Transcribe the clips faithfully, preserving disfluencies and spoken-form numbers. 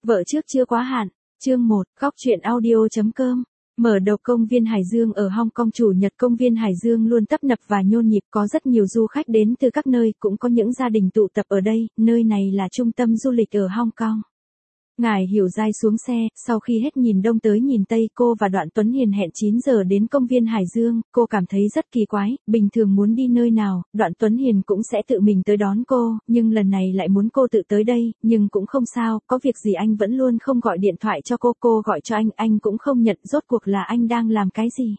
Vợ trước chưa quá hạn. Chương một, góc truyện audio chấm com. Mở đầu công viên Hải Dương ở Hong Kong. Chủ nhật công viên Hải Dương luôn tấp nập và nhộn nhịp, có rất nhiều du khách đến từ các nơi, cũng có những gia đình tụ tập ở đây, nơi này là trung tâm du lịch ở Hong Kong. Ngài Hiểu Giai xuống xe, sau khi hết nhìn đông tới nhìn tây, cô và Đoạn Tuấn Hiền hẹn chín giờ đến công viên Hải Dương. Cô cảm thấy rất kỳ quái, bình thường muốn đi nơi nào, Đoạn Tuấn Hiền cũng sẽ tự mình tới đón cô, nhưng lần này lại muốn cô tự tới đây, nhưng cũng không sao, có việc gì anh vẫn luôn không gọi điện thoại cho cô, cô gọi cho anh, anh cũng không nhận, rốt cuộc là anh đang làm cái gì.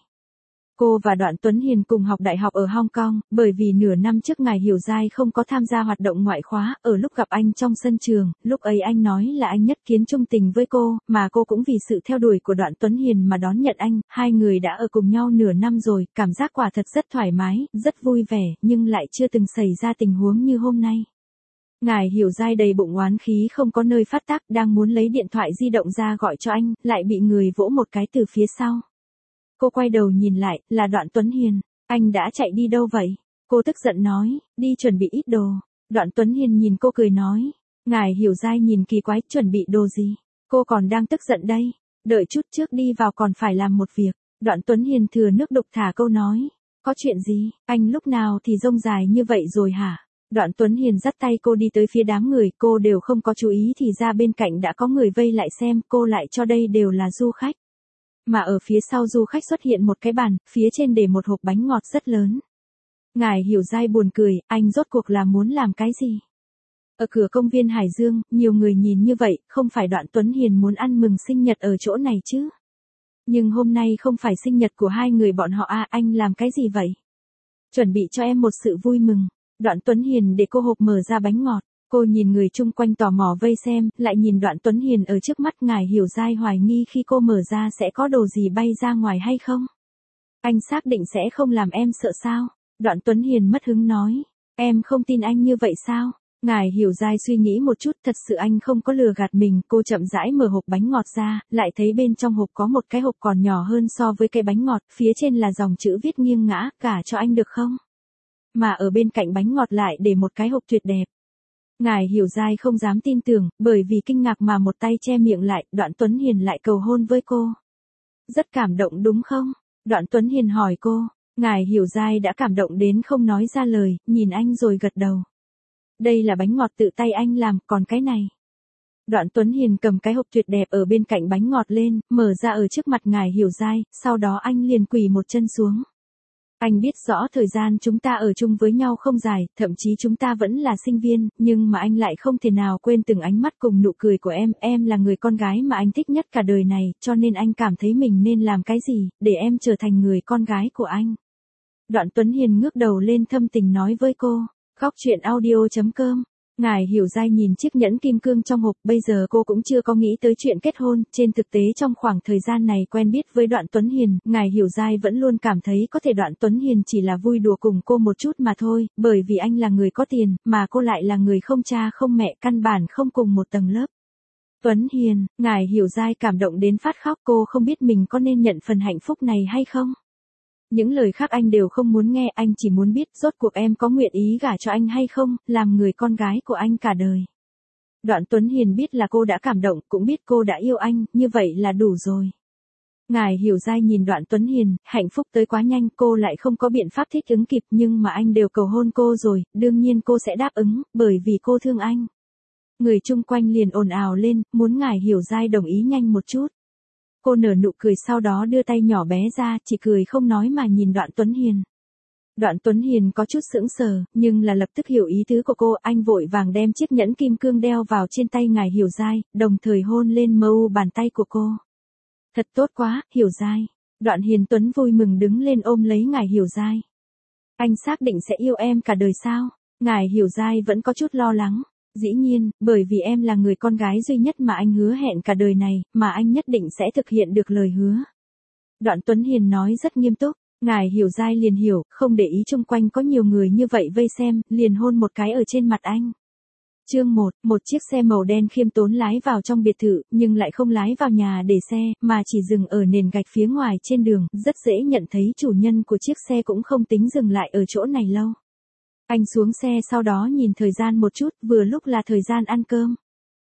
Cô và Đoạn Tuấn Hiền cùng học đại học ở Hong Kong, bởi vì nửa năm trước Ngài Hiểu Giai không có tham gia hoạt động ngoại khóa, ở lúc gặp anh trong sân trường, lúc ấy anh nói là anh nhất kiến trung tình với cô, mà cô cũng vì sự theo đuổi của Đoạn Tuấn Hiền mà đón nhận anh, hai người đã ở cùng nhau nửa năm rồi, cảm giác quả thật rất thoải mái, rất vui vẻ, nhưng lại chưa từng xảy ra tình huống như hôm nay. Ngài Hiểu Giai đầy bụng oán khí không có nơi phát tác, đang muốn lấy điện thoại di động ra gọi cho anh, lại bị người vỗ một cái từ phía sau. Cô quay đầu nhìn lại, là Đoạn Tuấn Hiền. Anh đã chạy đi đâu vậy? Cô tức giận nói, đi chuẩn bị ít đồ. Đoạn Tuấn Hiền nhìn cô cười nói. Ngài Hiểu Giai nhìn kỳ quái, chuẩn bị đồ gì? Cô còn đang tức giận đây. Đợi chút trước đi vào còn phải làm một việc. Đoạn Tuấn Hiền thừa nước đục thả câu nói. Có chuyện gì? Anh lúc nào thì rông dài như vậy rồi hả? Đoạn Tuấn Hiền dắt tay cô đi tới phía đám người, cô đều không có chú ý thì ra bên cạnh đã có người vây lại xem, cô lại cho đây đều là du khách. Mà ở phía sau du khách xuất hiện một cái bàn, phía trên để một hộp bánh ngọt rất lớn. Ngài Hiểu Giai buồn cười, anh rốt cuộc là muốn làm cái gì? Ở cửa công viên Hải Dương, nhiều người nhìn như vậy, không phải Đoạn Tuấn Hiền muốn ăn mừng sinh nhật ở chỗ này chứ? Nhưng hôm nay không phải sinh nhật của hai người bọn họ à, anh làm cái gì vậy? Chuẩn bị cho em một sự vui mừng. Đoạn Tuấn Hiền để cô hộp mở ra bánh ngọt. Cô nhìn người chung quanh tò mò vây xem, lại nhìn Đoạn Tuấn Hiền ở trước mắt. Ngài Hiểu Giai hoài nghi khi cô mở ra sẽ có đồ gì bay ra ngoài hay không. Anh xác định sẽ không làm em sợ sao? Đoạn Tuấn Hiền mất hứng nói. Em không tin anh như vậy sao? Ngài Hiểu Giai suy nghĩ một chút, thật sự anh không có lừa gạt mình. Cô chậm rãi mở hộp bánh ngọt ra, lại thấy bên trong hộp có một cái hộp còn nhỏ hơn so với cái bánh ngọt, phía trên là dòng chữ viết nghiêng ngã, cả cho anh được không? Mà ở bên cạnh bánh ngọt lại để một cái hộp tuyệt đẹp. Ngài Hiểu Giai không dám tin tưởng, bởi vì kinh ngạc mà một tay che miệng lại, Đoạn Tuấn Hiền lại cầu hôn với cô. Rất cảm động đúng không? Đoạn Tuấn Hiền hỏi cô. Ngài Hiểu Giai đã cảm động đến không nói ra lời, nhìn anh rồi gật đầu. Đây là bánh ngọt tự tay anh làm, còn cái này. Đoạn Tuấn Hiền cầm cái hộp tuyệt đẹp ở bên cạnh bánh ngọt lên, mở ra ở trước mặt Ngài Hiểu Giai, sau đó anh liền quỳ một chân xuống. Anh biết rõ thời gian chúng ta ở chung với nhau không dài, thậm chí chúng ta vẫn là sinh viên, nhưng mà anh lại không thể nào quên từng ánh mắt cùng nụ cười của em, em là người con gái mà anh thích nhất cả đời này, cho nên anh cảm thấy mình nên làm cái gì, để em trở thành người con gái của anh. Đoạn Tuấn Hiền ngước đầu lên thâm tình nói với cô, góc truyện audio chấm com. Ngài Hiểu Giai nhìn chiếc nhẫn kim cương trong hộp, bây giờ cô cũng chưa có nghĩ tới chuyện kết hôn, trên thực tế trong khoảng thời gian này quen biết với Đoạn Tuấn Hiền, Ngài Hiểu Giai vẫn luôn cảm thấy có thể Đoạn Tuấn Hiền chỉ là vui đùa cùng cô một chút mà thôi, bởi vì anh là người có tiền, mà cô lại là người không cha không mẹ, căn bản không cùng một tầng lớp. Tuấn Hiền, Ngài Hiểu Giai cảm động đến phát khóc, cô không biết mình có nên nhận phần hạnh phúc này hay không. Những lời khác anh đều không muốn nghe, anh chỉ muốn biết rốt cuộc em có nguyện ý gả cho anh hay không, làm người con gái của anh cả đời. Đoạn Tuấn Hiền biết là cô đã cảm động, cũng biết cô đã yêu anh, như vậy là đủ rồi. Ngài Hiểu Giai nhìn Đoạn Tuấn Hiền, hạnh phúc tới quá nhanh, cô lại không có biện pháp thích ứng kịp, nhưng mà anh đều cầu hôn cô rồi, đương nhiên cô sẽ đáp ứng, bởi vì cô thương anh. Người chung quanh liền ồn ào lên, muốn Ngài Hiểu Giai đồng ý nhanh một chút. Cô nở nụ cười sau đó đưa tay nhỏ bé ra, chỉ cười không nói mà nhìn Đoạn Tuấn Hiền. Đoạn Tuấn Hiền có chút sững sờ, nhưng là lập tức hiểu ý tứ của cô, anh vội vàng đem chiếc nhẫn kim cương đeo vào trên tay Ngài Hiểu Giai, đồng thời hôn lên mờ u bàn tay của cô. Thật tốt quá, Hiểu Giai. Đoạn Hiền Tuấn vui mừng đứng lên ôm lấy Ngài Hiểu Giai. Anh xác định sẽ yêu em cả đời sao? Ngài Hiểu Giai vẫn có chút lo lắng. Dĩ nhiên, bởi vì em là người con gái duy nhất mà anh hứa hẹn cả đời này, mà anh nhất định sẽ thực hiện được lời hứa. Đoạn Tuấn Hiền nói rất nghiêm túc, Ngài Hiểu Giai liền hiểu, không để ý chung quanh có nhiều người như vậy vây xem, liền hôn một cái ở trên mặt anh. Chương một, một chiếc xe màu đen khiêm tốn lái vào trong biệt thự, nhưng lại không lái vào nhà để xe, mà chỉ dừng ở nền gạch phía ngoài trên đường, rất dễ nhận thấy chủ nhân của chiếc xe cũng không tính dừng lại ở chỗ này lâu. Anh xuống xe sau đó nhìn thời gian một chút, vừa lúc là thời gian ăn cơm.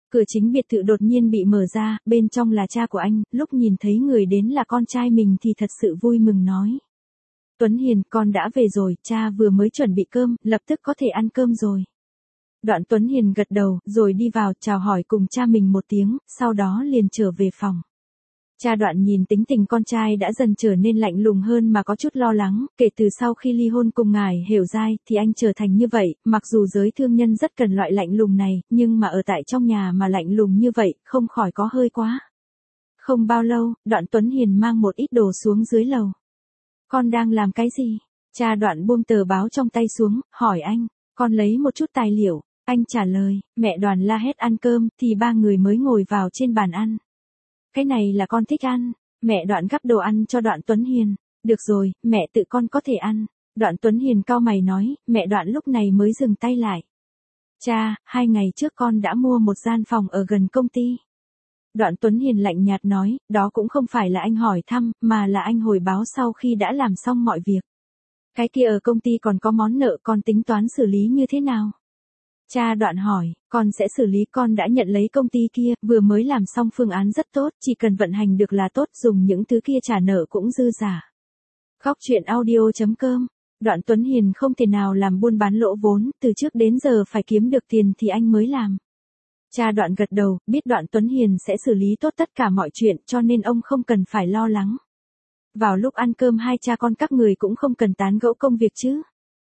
Cửa chính biệt thự đột nhiên bị mở ra, bên trong là cha của anh, lúc nhìn thấy người đến là con trai mình thì thật sự vui mừng nói. Tuấn Hiền, con đã về rồi, cha vừa mới chuẩn bị cơm, lập tức có thể ăn cơm rồi. Đoạn Tuấn Hiền gật đầu, rồi đi vào, chào hỏi cùng cha mình một tiếng, sau đó liền trở về phòng. Cha Đoạn nhìn tính tình con trai đã dần trở nên lạnh lùng hơn mà có chút lo lắng, kể từ sau khi ly hôn cùng ngài Hiểu Giai thì anh trở thành như vậy, mặc dù giới thương nhân rất cần loại lạnh lùng này, nhưng mà ở tại trong nhà mà lạnh lùng như vậy, không khỏi có hơi quá. Không bao lâu, Đoạn Tuấn Hiền mang một ít đồ xuống dưới lầu. Con đang làm cái gì? Cha Đoạn buông tờ báo trong tay xuống, hỏi anh, con lấy một chút tài liệu, anh trả lời, mẹ Đoàn la hét ăn cơm, thì ba người mới ngồi vào trên bàn ăn. Cái này là con thích ăn, mẹ Đoạn gắp đồ ăn cho Đoạn Tuấn Hiền, được rồi, mẹ tự con có thể ăn. Đoạn Tuấn Hiền cau mày nói, mẹ Đoạn lúc này mới dừng tay lại. Cha, hai ngày trước con đã mua một gian phòng ở gần công ty. Đoạn Tuấn Hiền lạnh nhạt nói, đó cũng không phải là anh hỏi thăm, mà là anh hồi báo sau khi đã làm xong mọi việc. Cái kia ở công ty còn có món nợ con tính toán xử lý như thế nào? Cha Đoạn hỏi, con sẽ xử lý, con đã nhận lấy công ty kia, vừa mới làm xong phương án rất tốt, chỉ cần vận hành được là tốt, dùng những thứ kia trả nợ cũng dư giả. Góc truyện audio chấm com. Đoạn Tuấn Hiền không thể nào làm buôn bán lỗ vốn, từ trước đến giờ phải kiếm được tiền thì anh mới làm. Cha Đoạn gật đầu, biết Đoạn Tuấn Hiền sẽ xử lý tốt tất cả mọi chuyện, cho nên ông không cần phải lo lắng. Vào lúc ăn cơm hai cha con các người cũng không cần tán gẫu công việc chứ.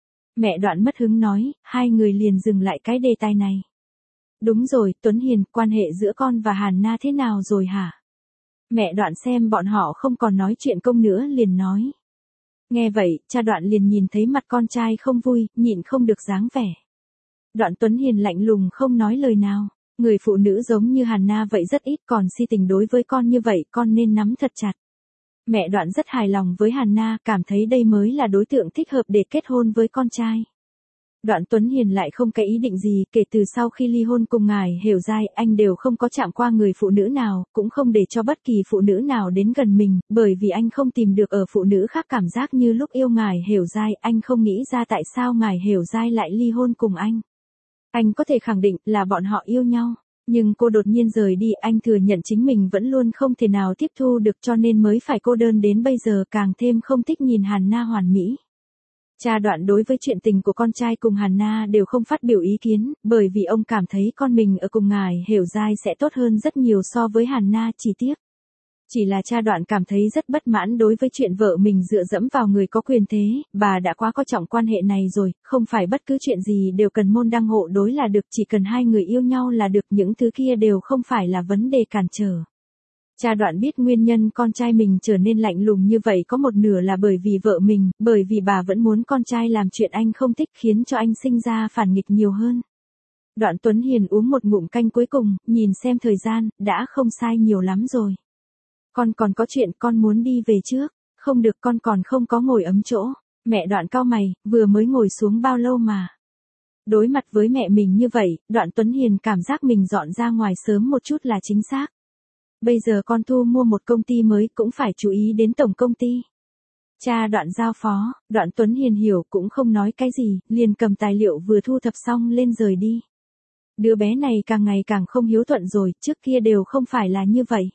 Mẹ Đoạn mất hứng nói, hai người liền dừng lại cái đề tài này. Đúng rồi, Tuấn Hiền, quan hệ giữa con và Hàn Na thế nào rồi hả? Mẹ Đoạn xem bọn họ không còn nói chuyện công nữa liền nói. Nghe vậy, cha Đoạn liền nhìn thấy mặt con trai không vui, nhịn không được dáng vẻ. Đoạn Tuấn Hiền lạnh lùng không nói lời nào. Người phụ nữ giống như Hàn Na vậy rất ít, còn si tình đối với con như vậy con nên nắm thật chặt. Mẹ Đoạn rất hài lòng với Hàn Na, cảm thấy đây mới là đối tượng thích hợp để kết hôn với con trai. Đoạn Tuấn Hiền lại không cái ý định gì, kể từ sau khi ly hôn cùng ngài Hiểu Giai, anh đều không có chạm qua người phụ nữ nào, cũng không để cho bất kỳ phụ nữ nào đến gần mình, bởi vì anh không tìm được ở phụ nữ khác cảm giác như lúc yêu ngài Hiểu Giai, anh không nghĩ ra tại sao ngài Hiểu Giai lại ly hôn cùng anh. Anh có thể khẳng định là bọn họ yêu nhau, nhưng cô đột nhiên rời đi, anh thừa nhận chính mình vẫn luôn không thể nào tiếp thu được cho nên mới phải cô đơn đến bây giờ, càng thêm không thích nhìn Hàn Na hoàn mỹ. Cha Đoạn đối với chuyện tình của con trai cùng Hàn Na đều không phát biểu ý kiến, bởi vì ông cảm thấy con mình ở cùng ngài Hiểu Giai sẽ tốt hơn rất nhiều so với Hàn Na, chỉ tiếc. Chỉ là cha Đoạn cảm thấy rất bất mãn đối với chuyện vợ mình dựa dẫm vào người có quyền thế, bà đã quá coi trọng quan hệ này rồi, không phải bất cứ chuyện gì đều cần môn đăng hộ đối là được, chỉ cần hai người yêu nhau là được, những thứ kia đều không phải là vấn đề cản trở. Cha Đoạn biết nguyên nhân con trai mình trở nên lạnh lùng như vậy có một nửa là bởi vì vợ mình, bởi vì bà vẫn muốn con trai làm chuyện anh không thích khiến cho anh sinh ra phản nghịch nhiều hơn. Đoạn Tuấn Hiền uống một ngụm canh cuối cùng, nhìn xem thời gian, đã không sai nhiều lắm rồi. Con còn có chuyện, con muốn đi về trước. Không được, con còn không có ngồi ấm chỗ. Mẹ Đoạn cau mày, vừa mới ngồi xuống bao lâu mà. Đối mặt với mẹ mình như vậy, Đoạn Tuấn Hiền cảm giác mình dọn ra ngoài sớm một chút là chính xác. Bây giờ con thu mua một công ty mới cũng phải chú ý đến tổng công ty. Cha Đoạn giao phó, Đoạn Tuấn Hiền hiểu cũng không nói cái gì, liền cầm tài liệu vừa thu thập xong lên rời đi. Đứa bé này càng ngày càng không hiếu thuận rồi, trước kia đều không phải là như vậy.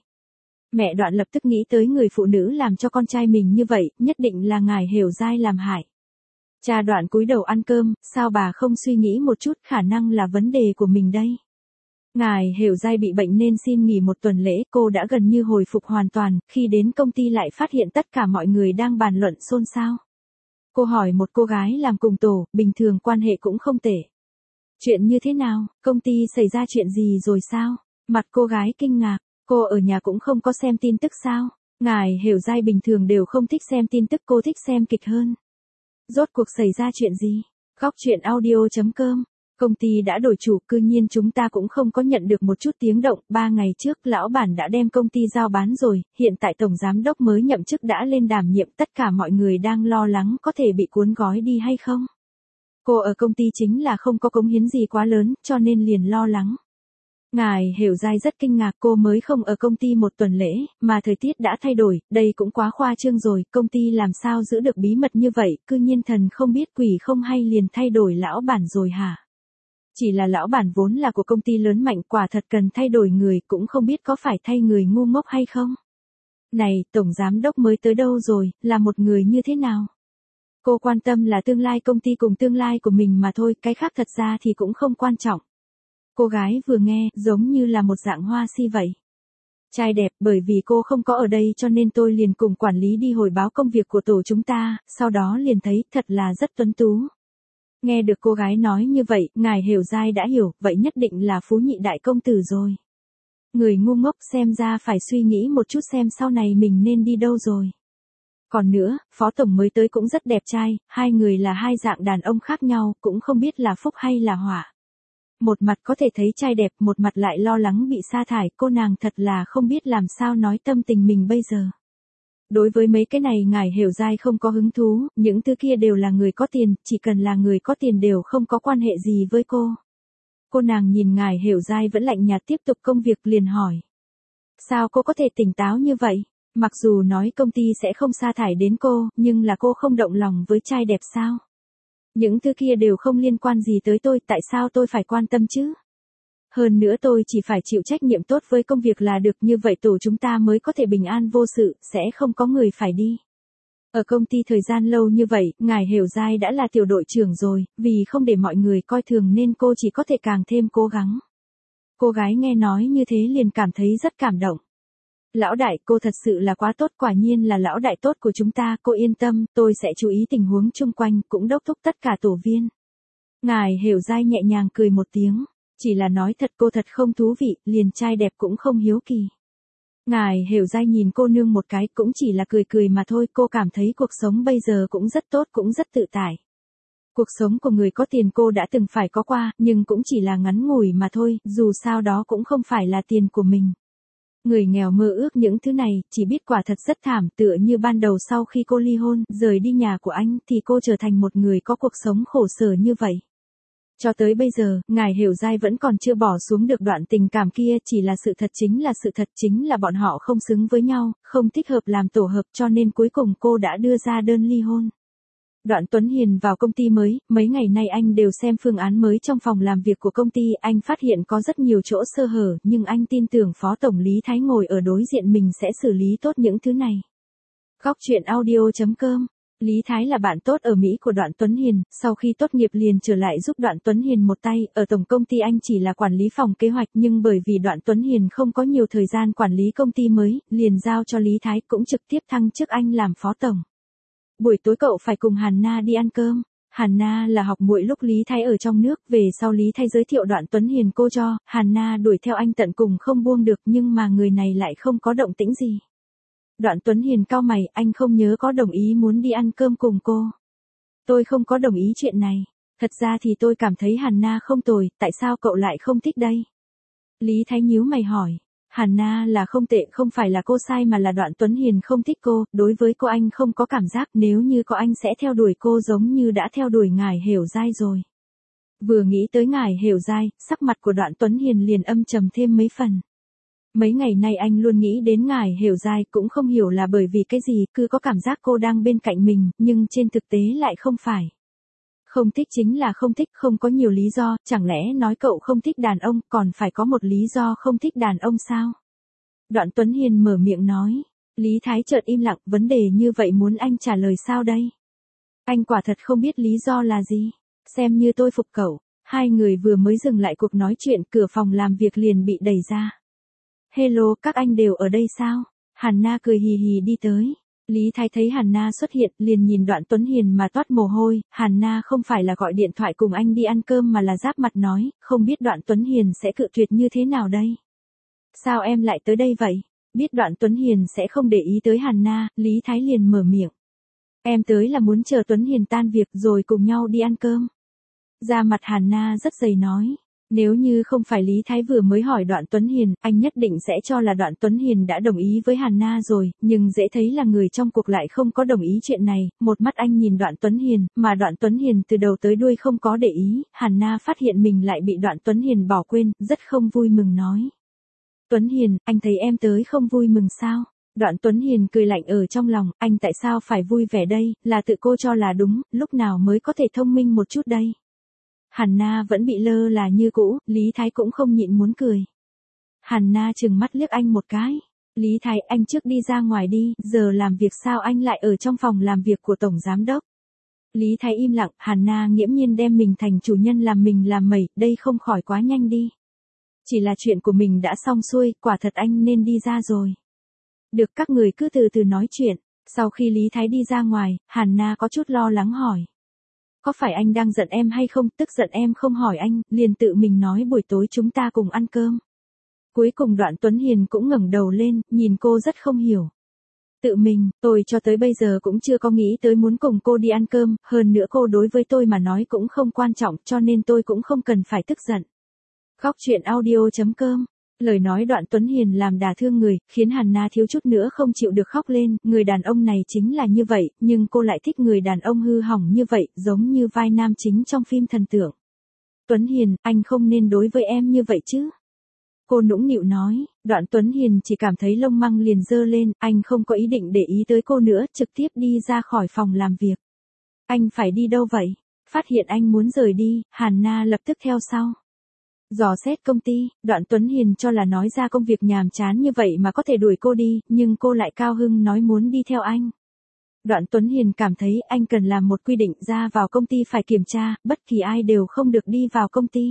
Mẹ Đoạn lập tức nghĩ tới người phụ nữ làm cho con trai mình như vậy, nhất định là ngài Hiểu Giai làm hại. Cha Đoạn cúi đầu ăn cơm, sao bà không suy nghĩ một chút, khả năng là vấn đề của mình đây. Ngài Hiểu Giai bị bệnh nên xin nghỉ một tuần lễ, cô đã gần như hồi phục hoàn toàn, khi đến công ty lại phát hiện tất cả mọi người đang bàn luận xôn xao. Cô hỏi một cô gái làm cùng tổ, bình thường quan hệ cũng không tệ. Chuyện như thế nào, công ty xảy ra chuyện gì rồi sao? Mặt cô gái kinh ngạc. Cô ở nhà cũng không có xem tin tức sao? Ngài Hiểu Giai bình thường đều không thích xem tin tức, cô thích xem kịch hơn. Rốt cuộc xảy ra chuyện gì? Góc truyện audio chấm com. Công ty đã đổi chủ, cư nhiên chúng ta cũng không có nhận được một chút tiếng động, ba ngày trước lão bản đã đem công ty giao bán rồi, hiện tại tổng giám đốc mới nhậm chức đã lên đảm nhiệm, tất cả mọi người đang lo lắng có thể bị cuốn gói đi hay không. Cô ở công ty chính là không có cống hiến gì quá lớn, cho nên liền lo lắng. Ngài Hiểu Giai rất kinh ngạc, cô mới không ở công ty một tuần lễ, mà thời tiết đã thay đổi, đây cũng quá khoa trương rồi, công ty làm sao giữ được bí mật như vậy, cư nhiên thần không biết quỷ không hay liền thay đổi lão bản rồi hả? Chỉ là lão bản vốn là của công ty lớn mạnh, quả thật cần thay đổi người, cũng không biết có phải thay người ngu ngốc hay không. Này, tổng giám đốc mới tới đâu rồi, là một người như thế nào? Cô quan tâm là tương lai công ty cùng tương lai của mình mà thôi, cái khác thật ra thì cũng không quan trọng. Cô gái vừa nghe, giống như là một dạng hoa si vậy. Trai đẹp, bởi vì cô không có ở đây cho nên tôi liền cùng quản lý đi hồi báo công việc của tổ chúng ta, sau đó liền thấy, thật là rất tuấn tú. Nghe được cô gái nói như vậy, ngài Hiểu Giai đã hiểu, vậy nhất định là phú nhị đại công tử rồi. Người ngu ngốc xem ra phải suy nghĩ một chút xem sau này mình nên đi đâu rồi. Còn nữa, phó tổng mới tới cũng rất đẹp trai, hai người là hai dạng đàn ông khác nhau, cũng không biết là phúc hay là họa. Một mặt có thể thấy trai đẹp, một mặt lại lo lắng bị sa thải, cô nàng thật là không biết làm sao nói tâm tình mình bây giờ. Đối với mấy cái này ngài Hiểu Giai không có hứng thú, những thứ kia đều là người có tiền, chỉ cần là người có tiền đều không có quan hệ gì với cô. Cô nàng nhìn ngài Hiểu Giai vẫn lạnh nhạt tiếp tục công việc liền hỏi. Sao cô có thể tỉnh táo như vậy? Mặc dù nói công ty sẽ không sa thải đến cô, nhưng là cô không động lòng với trai đẹp sao? Những thứ kia đều không liên quan gì tới tôi, tại sao tôi phải quan tâm chứ? Hơn nữa tôi chỉ phải chịu trách nhiệm tốt với công việc là được, như vậy tổ chúng ta mới có thể bình an vô sự, sẽ không có người phải đi. Ở công ty thời gian lâu như vậy, ngài Hiểu Giai đã là tiểu đội trưởng rồi, vì không để mọi người coi thường nên cô chỉ có thể càng thêm cố gắng. Cô gái nghe nói như thế liền cảm thấy rất cảm động. Lão đại, cô thật sự là quá tốt, quả nhiên là lão đại tốt của chúng ta, cô yên tâm, tôi sẽ chú ý tình huống chung quanh, cũng đốc thúc tất cả tổ viên. Ngài Hiểu Giai nhẹ nhàng cười một tiếng, chỉ là nói thật cô thật không thú vị, liền trai đẹp cũng không hiếu kỳ. Ngài Hiểu Giai nhìn cô nương một cái, cũng chỉ là cười cười mà thôi, cô cảm thấy cuộc sống bây giờ cũng rất tốt, cũng rất tự tại. Cuộc sống của người có tiền cô đã từng phải có qua, nhưng cũng chỉ là ngắn ngủi mà thôi, dù sao đó cũng không phải là tiền của mình. Người nghèo mơ ước những thứ này, chỉ biết quả thật rất thảm, tựa như ban đầu sau khi cô ly hôn, rời đi nhà của anh, thì cô trở thành một người có cuộc sống khổ sở như vậy. Cho tới bây giờ, ngài Hiểu Giai vẫn còn chưa bỏ xuống được đoạn tình cảm kia, chỉ là sự thật chính là sự thật chính là bọn họ không xứng với nhau, không thích hợp làm tổ hợp cho nên cuối cùng cô đã đưa ra đơn ly hôn. Đoạn Tuấn Hiền vào công ty mới, mấy ngày nay anh đều xem phương án mới trong phòng làm việc của công ty, anh phát hiện có rất nhiều chỗ sơ hở, nhưng anh tin tưởng Phó Tổng Lý Thái ngồi ở đối diện mình sẽ xử lý tốt những thứ này. Góc truyện audio chấm com. Lý Thái là bạn tốt ở Mỹ của Đoạn Tuấn Hiền, sau khi tốt nghiệp liền trở lại giúp Đoạn Tuấn Hiền một tay, ở tổng công ty anh chỉ là quản lý phòng kế hoạch nhưng bởi vì Đoạn Tuấn Hiền không có nhiều thời gian quản lý công ty mới, liền giao cho Lý Thái cũng trực tiếp thăng chức anh làm phó tổng. Buổi tối cậu phải cùng Hàn Na đi ăn cơm. Hàn Na là học muội lúc Lý Thái ở trong nước, về sau Lý Thái giới thiệu Đoạn Tuấn Hiền cô cho, Hàn Na đuổi theo anh tận cùng không buông được nhưng mà người này lại không có động tĩnh gì. Đoạn Tuấn Hiền cau mày, anh không nhớ có đồng ý muốn đi ăn cơm cùng cô. Tôi không có đồng ý chuyện này. Thật ra thì tôi cảm thấy Hàn Na không tồi, tại sao cậu lại không thích đây? Lý Thái nhíu mày hỏi. Hàn Na là không tệ, không phải là cô sai mà là Đoạn Tuấn Hiền không thích cô, đối với cô anh không có cảm giác, nếu như có anh sẽ theo đuổi cô giống như đã theo đuổi ngài Hiểu Giai rồi. Vừa nghĩ tới ngài Hiểu Giai, sắc mặt của Đoạn Tuấn Hiền liền âm trầm thêm mấy phần. Mấy ngày nay anh luôn nghĩ đến ngài Hiểu Giai, cũng không hiểu là bởi vì cái gì, cứ có cảm giác cô đang bên cạnh mình, nhưng trên thực tế lại không phải. Không thích chính là không thích, không có nhiều lý do, chẳng lẽ nói cậu không thích đàn ông, còn phải có một lý do không thích đàn ông sao? Đoạn Tuấn Hiền mở miệng nói. Lý Thái chợt im lặng, vấn đề như vậy muốn anh trả lời sao đây? Anh quả thật không biết lý do là gì. Xem như tôi phục cậu. Hai người vừa mới dừng lại cuộc nói chuyện, cửa phòng làm việc liền bị đẩy ra. Hello, các anh đều ở đây sao? Hàn Na cười hì hì đi tới. Lý Thái thấy Hàn Na xuất hiện, liền nhìn Đoạn Tuấn Hiền mà toát mồ hôi, Hàn Na không phải là gọi điện thoại cùng anh đi ăn cơm mà là giáp mặt nói, không biết Đoạn Tuấn Hiền sẽ cự tuyệt như thế nào đây? Sao em lại tới đây vậy? Biết Đoạn Tuấn Hiền sẽ không để ý tới Hàn Na, Lý Thái liền mở miệng. Em tới là muốn chờ Tuấn Hiền tan việc rồi cùng nhau đi ăn cơm. Da mặt Hàn Na rất dày nói. Nếu như không phải Lý Thái vừa mới hỏi Đoạn Tuấn Hiền, anh nhất định sẽ cho là Đoạn Tuấn Hiền đã đồng ý với Hàn Na rồi, nhưng dễ thấy là người trong cuộc lại không có đồng ý chuyện này, một mắt anh nhìn Đoạn Tuấn Hiền, mà Đoạn Tuấn Hiền từ đầu tới đuôi không có để ý, Hàn Na phát hiện mình lại bị Đoạn Tuấn Hiền bỏ quên, rất không vui mừng nói. Tuấn Hiền, anh thấy em tới không vui mừng sao? Đoạn Tuấn Hiền cười lạnh ở trong lòng, anh tại sao phải vui vẻ đây, là tự cô cho là đúng, lúc nào mới có thể thông minh một chút đây? Hàn Na vẫn bị lơ là như cũ, Lý Thái cũng không nhịn muốn cười. Hàn Na trừng mắt liếc anh một cái. Lý Thái, anh trước đi ra ngoài đi, giờ làm việc sao anh lại ở trong phòng làm việc của Tổng Giám Đốc. Lý Thái im lặng, Hàn Na nghiễm nhiên đem mình thành chủ nhân làm mình làm mẩy, đây không khỏi quá nhanh đi. Chỉ là chuyện của mình đã xong xuôi, quả thật anh nên đi ra rồi. Được, các người cứ từ từ nói chuyện. Sau khi Lý Thái đi ra ngoài, Hàn Na có chút lo lắng hỏi. Có phải anh đang giận em hay không, tức giận em không hỏi anh, liền tự mình nói buổi tối chúng ta cùng ăn cơm. Cuối cùng Đoạn Tuấn Hiền cũng ngẩng đầu lên, nhìn cô rất không hiểu. Tự mình, tôi cho tới bây giờ cũng chưa có nghĩ tới muốn cùng cô đi ăn cơm, hơn nữa cô đối với tôi mà nói cũng không quan trọng, cho nên tôi cũng không cần phải tức giận. Khóc chuyện audio chấm com. Lời nói Đoạn Tuấn Hiền làm đả thương người, khiến Hàn Na thiếu chút nữa không chịu được khóc lên, người đàn ông này chính là như vậy, nhưng cô lại thích người đàn ông hư hỏng như vậy, giống như vai nam chính trong phim thần tượng. Tuấn Hiền, anh không nên đối với em như vậy chứ. Cô nũng nịu nói. Đoạn Tuấn Hiền chỉ cảm thấy lông măng liền dơ lên, anh không có ý định để ý tới cô nữa, trực tiếp đi ra khỏi phòng làm việc. Anh phải đi đâu vậy? Phát hiện anh muốn rời đi, Hàn Na lập tức theo sau. Dò xét công ty, Đoạn Tuấn Hiền cho là nói ra công việc nhàm chán như vậy mà có thể đuổi cô đi, nhưng cô lại cao hưng nói muốn đi theo anh. Đoạn Tuấn Hiền cảm thấy anh cần làm một quy định ra vào công ty phải kiểm tra, bất kỳ ai đều không được đi vào công ty.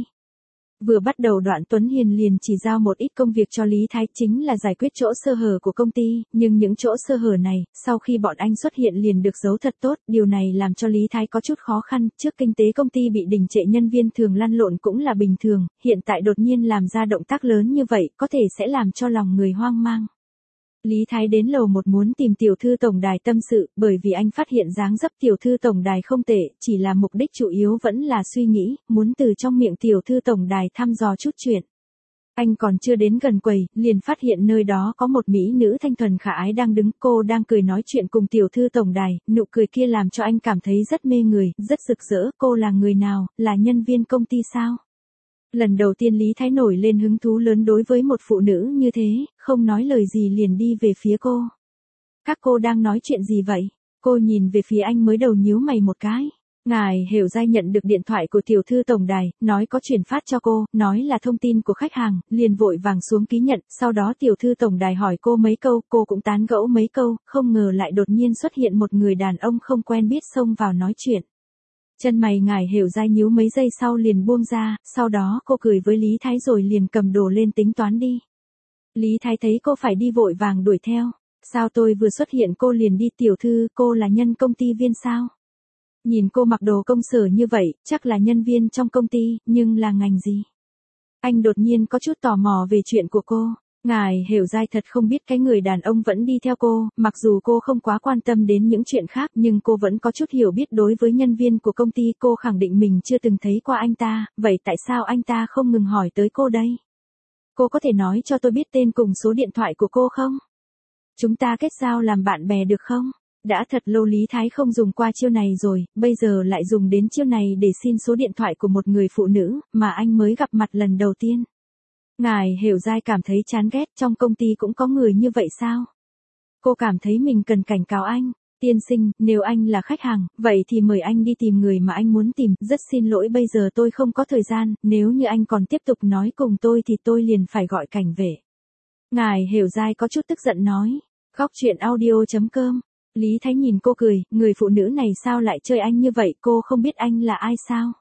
Vừa bắt đầu Đoạn Tuấn Hiền liền chỉ giao một ít công việc cho Lý Thái, chính là giải quyết chỗ sơ hở của công ty, nhưng những chỗ sơ hở này, sau khi bọn anh xuất hiện liền được giấu thật tốt, điều này làm cho Lý Thái có chút khó khăn, trước kinh tế công ty bị đình trệ nhân viên thường lăn lộn cũng là bình thường, hiện tại đột nhiên làm ra động tác lớn như vậy, có thể sẽ làm cho lòng người hoang mang. Lý Thái đến lầu một muốn tìm tiểu thư tổng đài tâm sự, bởi vì anh phát hiện dáng dấp tiểu thư tổng đài không tệ, chỉ là mục đích chủ yếu vẫn là suy nghĩ, muốn từ trong miệng tiểu thư tổng đài thăm dò chút chuyện. Anh còn chưa đến gần quầy, liền phát hiện nơi đó có một mỹ nữ thanh thuần khả ái đang đứng, cô đang cười nói chuyện cùng tiểu thư tổng đài, nụ cười kia làm cho anh cảm thấy rất mê người, rất rực rỡ, cô là người nào, là nhân viên công ty sao? Lần đầu tiên Lý Thái nổi lên hứng thú lớn đối với một phụ nữ như thế, không nói lời gì liền đi về phía cô. Các cô đang nói chuyện gì vậy? Cô nhìn về phía anh mới đầu nhíu mày một cái. Ngài Hiểu Giai nhận được điện thoại của tiểu thư tổng đài, nói có chuyển phát cho cô, nói là thông tin của khách hàng, liền vội vàng xuống ký nhận, sau đó tiểu thư tổng đài hỏi cô mấy câu, cô cũng tán gẫu mấy câu, không ngờ lại đột nhiên xuất hiện một người đàn ông không quen biết xông vào nói chuyện. Chân mày Ngài Hiểu Giai nhíu mấy giây sau liền buông ra, sau đó cô cười với Lý Thái rồi liền cầm đồ lên tính toán đi. Lý Thái thấy cô phải đi vội vàng đuổi theo. Sao tôi vừa xuất hiện cô liền đi, tiểu thư, cô là nhân công ty viên sao? Nhìn cô mặc đồ công sở như vậy, chắc là nhân viên trong công ty, nhưng là ngành gì? Anh đột nhiên có chút tò mò về chuyện của cô. Ngài Hiểu Giai thật không biết cái người đàn ông vẫn đi theo cô, mặc dù cô không quá quan tâm đến những chuyện khác nhưng cô vẫn có chút hiểu biết đối với nhân viên của công ty, cô khẳng định mình chưa từng thấy qua anh ta, vậy tại sao anh ta không ngừng hỏi tới cô đây? Cô có thể nói cho tôi biết tên cùng số điện thoại của cô không? Chúng ta kết giao làm bạn bè được không? Đã thật lâu Lý Thái không dùng qua chiêu này rồi, bây giờ lại dùng đến chiêu này để xin số điện thoại của một người phụ nữ, mà anh mới gặp mặt lần đầu tiên. Ngài Hiểu Giai cảm thấy chán ghét, trong công ty cũng có người như vậy sao? Cô cảm thấy mình cần cảnh cáo anh. Tiên sinh, nếu anh là khách hàng, vậy thì mời anh đi tìm người mà anh muốn tìm, rất xin lỗi bây giờ tôi không có thời gian, nếu như anh còn tiếp tục nói cùng tôi thì tôi liền phải gọi cảnh vệ. Ngài Hiểu Giai có chút tức giận nói. Khóc chuyện audio chấm com. Lý Thái nhìn cô cười, người phụ nữ này sao lại chơi anh như vậy, cô không biết anh là ai sao?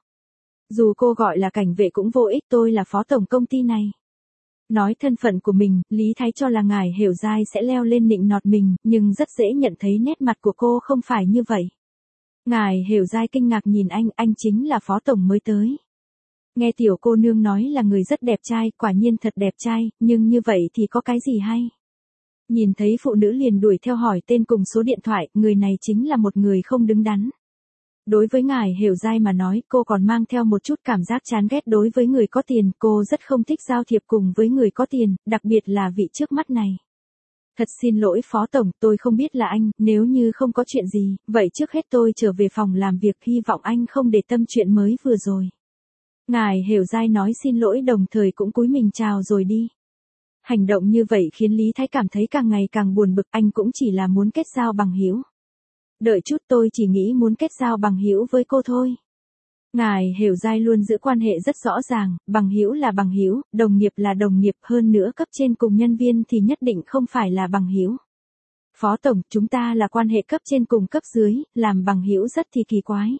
Dù cô gọi là cảnh vệ cũng vô ích, tôi là phó tổng công ty này. Nói thân phận của mình, Lý Thái cho là Ngài Hiểu Giai sẽ leo lên nịnh nọt mình, nhưng rất dễ nhận thấy nét mặt của cô không phải như vậy. Ngài Hiểu Giai kinh ngạc nhìn anh, anh chính là phó tổng mới tới. Nghe tiểu cô nương nói là người rất đẹp trai, quả nhiên thật đẹp trai, nhưng như vậy thì có cái gì hay? Nhìn thấy phụ nữ liền đuổi theo hỏi tên cùng số điện thoại, người này chính là một người không đứng đắn. Đối với Ngài Hiểu Giai mà nói, cô còn mang theo một chút cảm giác chán ghét đối với người có tiền, cô rất không thích giao thiệp cùng với người có tiền, đặc biệt là vị trước mắt này. Thật xin lỗi phó tổng, tôi không biết là anh, nếu như không có chuyện gì, vậy trước hết tôi trở về phòng làm việc, hy vọng anh không để tâm chuyện mới vừa rồi. Ngài Hiểu Giai nói xin lỗi đồng thời cũng cúi mình chào rồi đi. Hành động như vậy khiến Lý Thái cảm thấy càng ngày càng buồn bực, anh cũng chỉ là muốn kết giao bằng hữu. Đợi chút, tôi chỉ nghĩ muốn kết giao bằng hữu với cô thôi. Ngài Hiểu Giai luôn giữ quan hệ rất rõ ràng, bằng hữu là bằng hữu, đồng nghiệp là đồng nghiệp, hơn nữa cấp trên cùng nhân viên thì nhất định không phải là bằng hữu. Phó tổng, chúng ta là quan hệ cấp trên cùng cấp dưới, làm bằng hữu rất thì kỳ quái.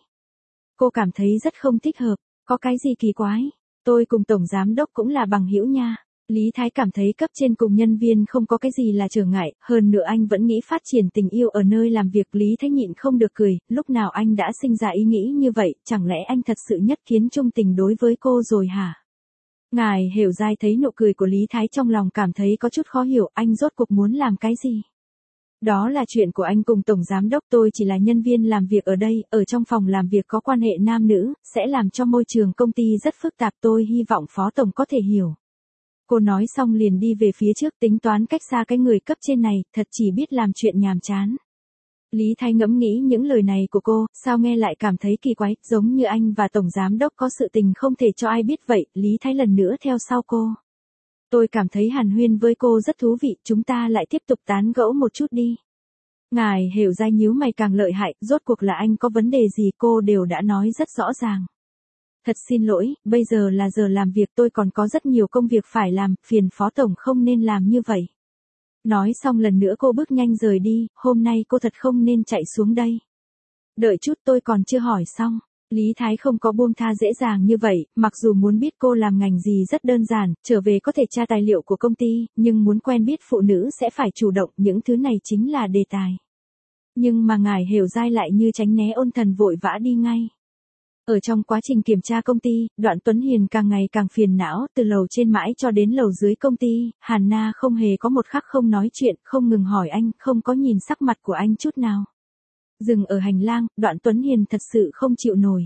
Cô cảm thấy rất không thích hợp, có cái gì kỳ quái? Tôi cùng tổng giám đốc cũng là bằng hữu nha. Lý Thái cảm thấy cấp trên cùng nhân viên không có cái gì là trở ngại, hơn nữa anh vẫn nghĩ phát triển tình yêu ở nơi làm việc. Lý Thái nhịn không được cười, lúc nào anh đã sinh ra ý nghĩ như vậy, chẳng lẽ anh thật sự nhất kiến trung tình đối với cô rồi hả? Ngài Hiểu Giai thấy nụ cười của Lý Thái trong lòng cảm thấy có chút khó hiểu, anh rốt cuộc muốn làm cái gì? Đó là chuyện của anh cùng tổng giám đốc, tôi chỉ là nhân viên làm việc ở đây, ở trong phòng làm việc có quan hệ nam nữ, sẽ làm cho môi trường công ty rất phức tạp, tôi hy vọng phó tổng có thể hiểu. Cô nói xong liền đi về phía trước, tính toán cách xa cái người cấp trên này, thật chỉ biết làm chuyện nhàm chán. Lý Thái ngẫm nghĩ những lời này của cô, sao nghe lại cảm thấy kỳ quái, giống như anh và tổng giám đốc có sự tình không thể cho ai biết vậy. Lý Thái lần nữa theo sau cô. Tôi cảm thấy hàn huyên với cô rất thú vị, chúng ta lại tiếp tục tán gẫu một chút đi. Ngài Hiểu Giai nhíu mày càng lợi hại, rốt cuộc là anh có vấn đề gì, cô đều đã nói rất rõ ràng. Thật xin lỗi, bây giờ là giờ làm việc, tôi còn có rất nhiều công việc phải làm, phiền phó tổng không nên làm như vậy. Nói xong lần nữa cô bước nhanh rời đi, hôm nay cô thật không nên chạy xuống đây. Đợi chút, tôi còn chưa hỏi xong. Lý Thái không có buông tha dễ dàng như vậy, mặc dù muốn biết cô làm ngành gì rất đơn giản, trở về có thể tra tài liệu của công ty, nhưng muốn quen biết phụ nữ sẽ phải chủ động, những thứ này chính là đề tài. Nhưng mà ngài Hiểu Giai lại như tránh né ôn thần vội vã đi ngay. Ở trong quá trình kiểm tra công ty, Đoạn Tuấn Hiền càng ngày càng phiền não, từ lầu trên mãi cho đến lầu dưới công ty, Hàn Na không hề có một khắc không nói chuyện, không ngừng hỏi anh, không có nhìn sắc mặt của anh chút nào. Dừng ở hành lang, Đoạn Tuấn Hiền thật sự không chịu nổi.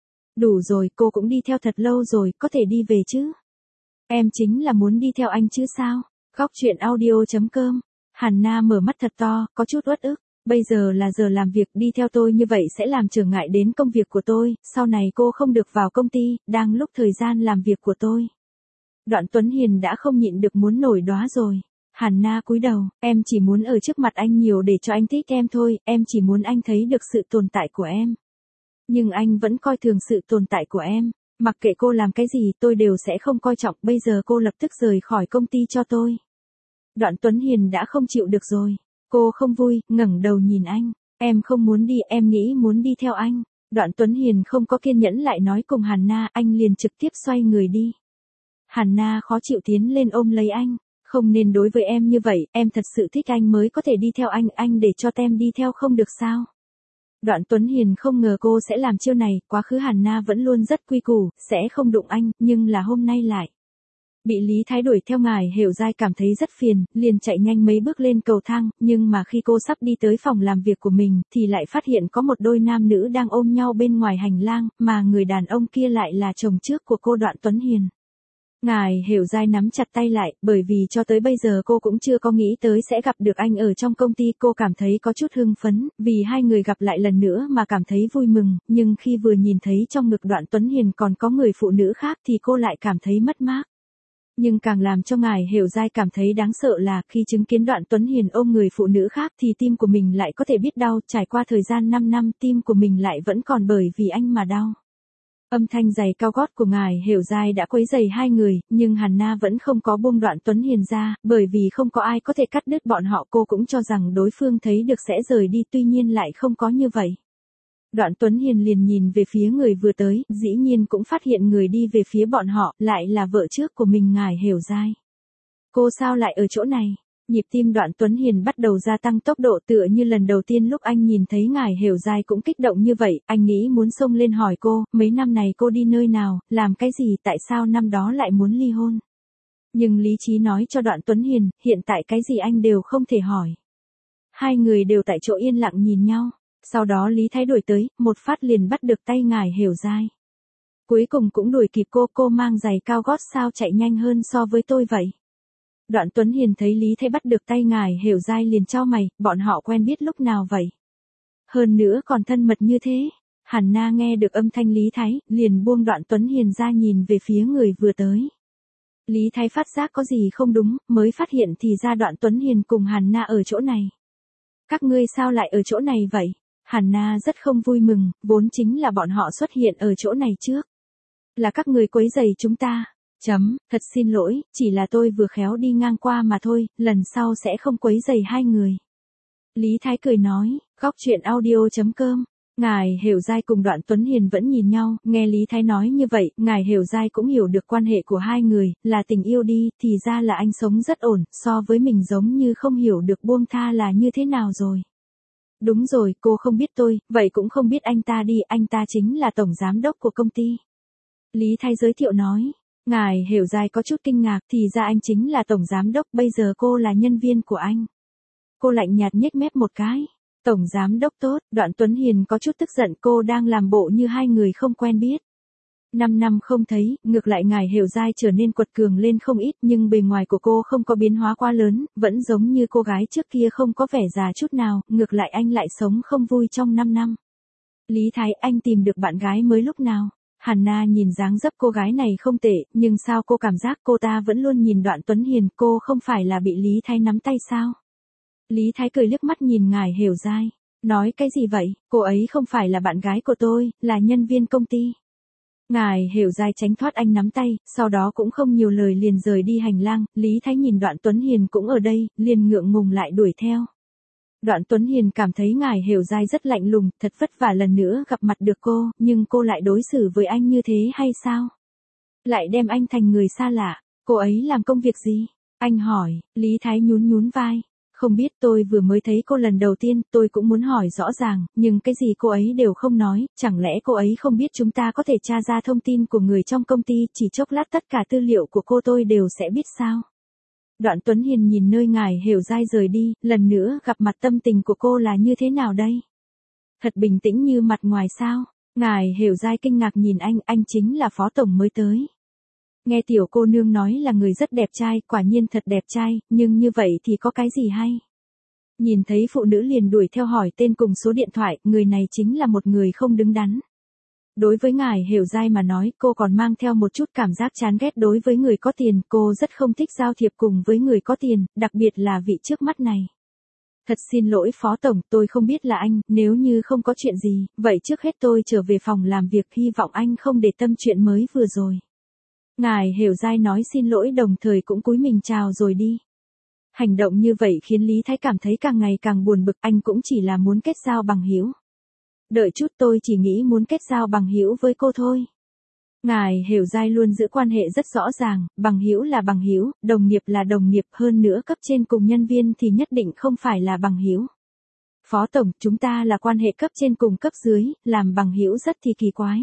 Đủ rồi, cô cũng đi theo thật lâu rồi, có thể đi về chứ? Em chính là muốn đi theo anh chứ sao? Góc truyện audio chấm com. Hàn Na mở mắt thật to, có chút uất ức. Bây giờ là giờ làm việc, đi theo tôi như vậy sẽ làm trở ngại đến công việc của tôi, sau này cô không được vào công ty, đang lúc thời gian làm việc của tôi. Đoạn Tuấn Hiền đã không nhịn được muốn nổi đóa rồi. Hàn Na cúi đầu, em chỉ muốn ở trước mặt anh nhiều để cho anh thích em thôi, em chỉ muốn anh thấy được sự tồn tại của em. Nhưng anh vẫn coi thường sự tồn tại của em, mặc kệ cô làm cái gì tôi đều sẽ không coi trọng, bây giờ cô lập tức rời khỏi công ty cho tôi. Đoạn Tuấn Hiền đã không chịu được rồi. Cô không vui, ngẩng đầu nhìn anh. Em không muốn đi, em nghĩ muốn đi theo anh. Đoạn Tuấn Hiền không có kiên nhẫn lại nói cùng Hàn Na, anh liền trực tiếp xoay người đi. Hàn Na khó chịu tiến lên ôm lấy anh. Không nên đối với em như vậy, em thật sự thích anh mới có thể đi theo anh, anh để cho tem đi theo không được sao? Đoạn Tuấn Hiền không ngờ cô sẽ làm chiêu này, quá khứ Hàn Na vẫn luôn rất quy củ, sẽ không đụng anh, nhưng là hôm nay lại. Bị Lý Thái đuổi theo ngài Hiểu Giai cảm thấy rất phiền, liền chạy nhanh mấy bước lên cầu thang, nhưng mà khi cô sắp đi tới phòng làm việc của mình, thì lại phát hiện có một đôi nam nữ đang ôm nhau bên ngoài hành lang, mà người đàn ông kia lại là chồng trước của cô Đoạn Tuấn Hiền. Ngài Hiểu Giai nắm chặt tay lại, bởi vì cho tới bây giờ cô cũng chưa có nghĩ tới sẽ gặp được anh ở trong công ty, cô cảm thấy có chút hưng phấn, vì hai người gặp lại lần nữa mà cảm thấy vui mừng, nhưng khi vừa nhìn thấy trong ngực Đoạn Tuấn Hiền còn có người phụ nữ khác thì cô lại cảm thấy mất mát. Nhưng càng làm cho ngài Hiểu Giai cảm thấy đáng sợ là khi chứng kiến Đoạn Tuấn Hiền ôm người phụ nữ khác thì tim của mình lại có thể biết đau, trải qua thời gian năm năm tim của mình lại vẫn còn bởi vì anh mà đau. Âm thanh giày cao gót của ngài Hiểu Giai đã quấy rầy hai người, nhưng Hàn Na vẫn không có buông Đoạn Tuấn Hiền ra, bởi vì không có ai có thể cắt đứt bọn họ, cô cũng cho rằng đối phương thấy được sẽ rời đi, tuy nhiên lại không có như vậy. Đoạn Tuấn Hiền liền nhìn về phía người vừa tới, dĩ nhiên cũng phát hiện người đi về phía bọn họ, lại là vợ trước của mình ngài Hiểu Giai. Cô sao lại ở chỗ này? Nhịp tim Đoạn Tuấn Hiền bắt đầu gia tăng tốc độ, tựa như lần đầu tiên lúc anh nhìn thấy ngài Hiểu Giai cũng kích động như vậy, anh nghĩ muốn xông lên hỏi cô, mấy năm này cô đi nơi nào, làm cái gì, tại sao năm đó lại muốn ly hôn? Nhưng lý trí nói cho Đoạn Tuấn Hiền, hiện tại cái gì anh đều không thể hỏi. Hai người đều tại chỗ yên lặng nhìn nhau. Sau đó Lý Thái đuổi tới, một phát liền bắt được tay ngài Hiểu Giai. Cuối cùng cũng đuổi kịp cô, cô mang giày cao gót sao chạy nhanh hơn so với tôi vậy? Đoạn Tuấn Hiền thấy Lý Thái bắt được tay ngài Hiểu Giai liền chau mày, bọn họ quen biết lúc nào vậy? Hơn nữa còn thân mật như thế. Hàn Na nghe được âm thanh Lý Thái, liền buông Đoạn Tuấn Hiền ra nhìn về phía người vừa tới. Lý Thái phát giác có gì không đúng, mới phát hiện thì ra Đoạn Tuấn Hiền cùng Hàn Na ở chỗ này. Các ngươi sao lại ở chỗ này vậy? Hàn-na rất không vui mừng, vốn chính là bọn họ xuất hiện ở chỗ này trước. Là các người quấy rầy chúng ta. Chấm, thật xin lỗi, chỉ là tôi vừa khéo đi ngang qua mà thôi, lần sau sẽ không quấy rầy hai người. Lý Thái cười nói, góc chuyện audio chấm com. Ngài Hiểu Giai cùng Đoạn Tuấn Hiền vẫn nhìn nhau, nghe Lý Thái nói như vậy, Ngài Hiểu Giai cũng hiểu được quan hệ của hai người, là tình yêu đi, thì ra là anh sống rất ổn, so với mình giống như không hiểu được buông tha là như thế nào rồi. Đúng rồi, cô không biết tôi, vậy cũng không biết anh ta đi, anh ta chính là tổng giám đốc của công ty. Lý Thái giới thiệu nói, Ngài Hiểu Giai có chút kinh ngạc, thì ra anh chính là tổng giám đốc, bây giờ cô là nhân viên của anh. Cô lạnh nhạt nhếch mép một cái. Tổng giám đốc tốt, Đoạn Tuấn Hiền có chút tức giận, cô đang làm bộ như hai người không quen biết. Năm năm không thấy, ngược lại Ngài Hiểu Giai trở nên quật cường lên không ít, nhưng bề ngoài của cô không có biến hóa quá lớn, vẫn giống như cô gái trước kia không có vẻ già chút nào, ngược lại anh lại sống không vui trong năm năm. Lý Thái, anh tìm được bạn gái mới lúc nào? Hàn-na nhìn dáng dấp cô gái này không tệ, nhưng sao cô cảm giác cô ta vẫn luôn nhìn Đoạn Tuấn Hiền, cô không phải là bị Lý Thái nắm tay sao? Lý Thái cười liếc mắt nhìn Ngài Hiểu Giai, nói cái gì vậy, cô ấy không phải là bạn gái của tôi, là nhân viên công ty. Ngài Hiểu Giai tránh thoát anh nắm tay, sau đó cũng không nhiều lời liền rời đi hành lang, Lý Thái nhìn Đoạn Tuấn Hiền cũng ở đây, liền ngượng ngùng lại đuổi theo. Đoạn Tuấn Hiền cảm thấy Ngài Hiểu Giai rất lạnh lùng, thật vất vả lần nữa gặp mặt được cô, nhưng cô lại đối xử với anh như thế hay sao? Lại đem anh thành người xa lạ, cô ấy làm công việc gì? Anh hỏi, Lý Thái nhún nhún vai. Không biết, tôi vừa mới thấy cô lần đầu tiên, tôi cũng muốn hỏi rõ ràng, nhưng cái gì cô ấy đều không nói, chẳng lẽ cô ấy không biết chúng ta có thể tra ra thông tin của người trong công ty, chỉ chốc lát tất cả tư liệu của cô tôi đều sẽ biết sao? Đoạn Tuấn Hiền nhìn nơi Ngài Hiểu Giai rời đi, lần nữa gặp mặt tâm tình của cô là như thế nào đây? Thật bình tĩnh như mặt ngoài sao? Ngài Hiểu Giai kinh ngạc nhìn anh, anh chính là phó tổng mới tới. Nghe tiểu cô nương nói là người rất đẹp trai, quả nhiên thật đẹp trai, nhưng như vậy thì có cái gì hay? Nhìn thấy phụ nữ liền đuổi theo hỏi tên cùng số điện thoại, người này chính là một người không đứng đắn. Đối với Ngài Hiểu Giai mà nói, cô còn mang theo một chút cảm giác chán ghét đối với người có tiền, cô rất không thích giao thiệp cùng với người có tiền, đặc biệt là vị trước mắt này. Thật xin lỗi phó tổng, tôi không biết là anh, nếu như không có chuyện gì, vậy trước hết tôi trở về phòng làm việc, hy vọng anh không để tâm chuyện mới vừa rồi. Ngài Hiểu Giai nói xin lỗi đồng thời cũng cúi mình chào rồi đi. Hành động như vậy khiến Lý Thái cảm thấy càng ngày càng buồn bực, anh cũng chỉ là muốn kết giao bằng hữu. Đợi chút, tôi chỉ nghĩ muốn kết giao bằng hữu với cô thôi. Ngài Hiểu Giai luôn giữ quan hệ rất rõ ràng, bằng hữu là bằng hữu, đồng nghiệp là đồng nghiệp, hơn nữa cấp trên cùng nhân viên thì nhất định không phải là bằng hữu. Phó tổng, chúng ta là quan hệ cấp trên cùng cấp dưới, làm bằng hữu rất thì kỳ quái.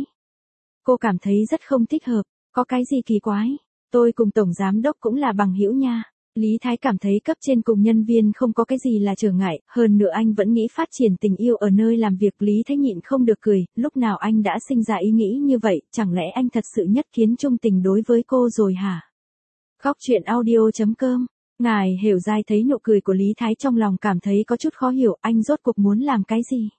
Cô cảm thấy rất không thích hợp, có cái gì kỳ quái? Tôi cùng tổng giám đốc cũng là bằng hữu nha. Lý Thái cảm thấy cấp trên cùng nhân viên không có cái gì là trở ngại, hơn nữa anh vẫn nghĩ phát triển tình yêu ở nơi làm việc. Lý Thái nhịn không được cười, lúc nào anh đã sinh ra ý nghĩ như vậy, chẳng lẽ anh thật sự nhất kiến trung tình đối với cô rồi hả? Góc chuyện audio chấm com. Ngài Hiểu Giai thấy nụ cười của Lý Thái trong lòng cảm thấy có chút khó hiểu, anh rốt cuộc muốn làm cái gì?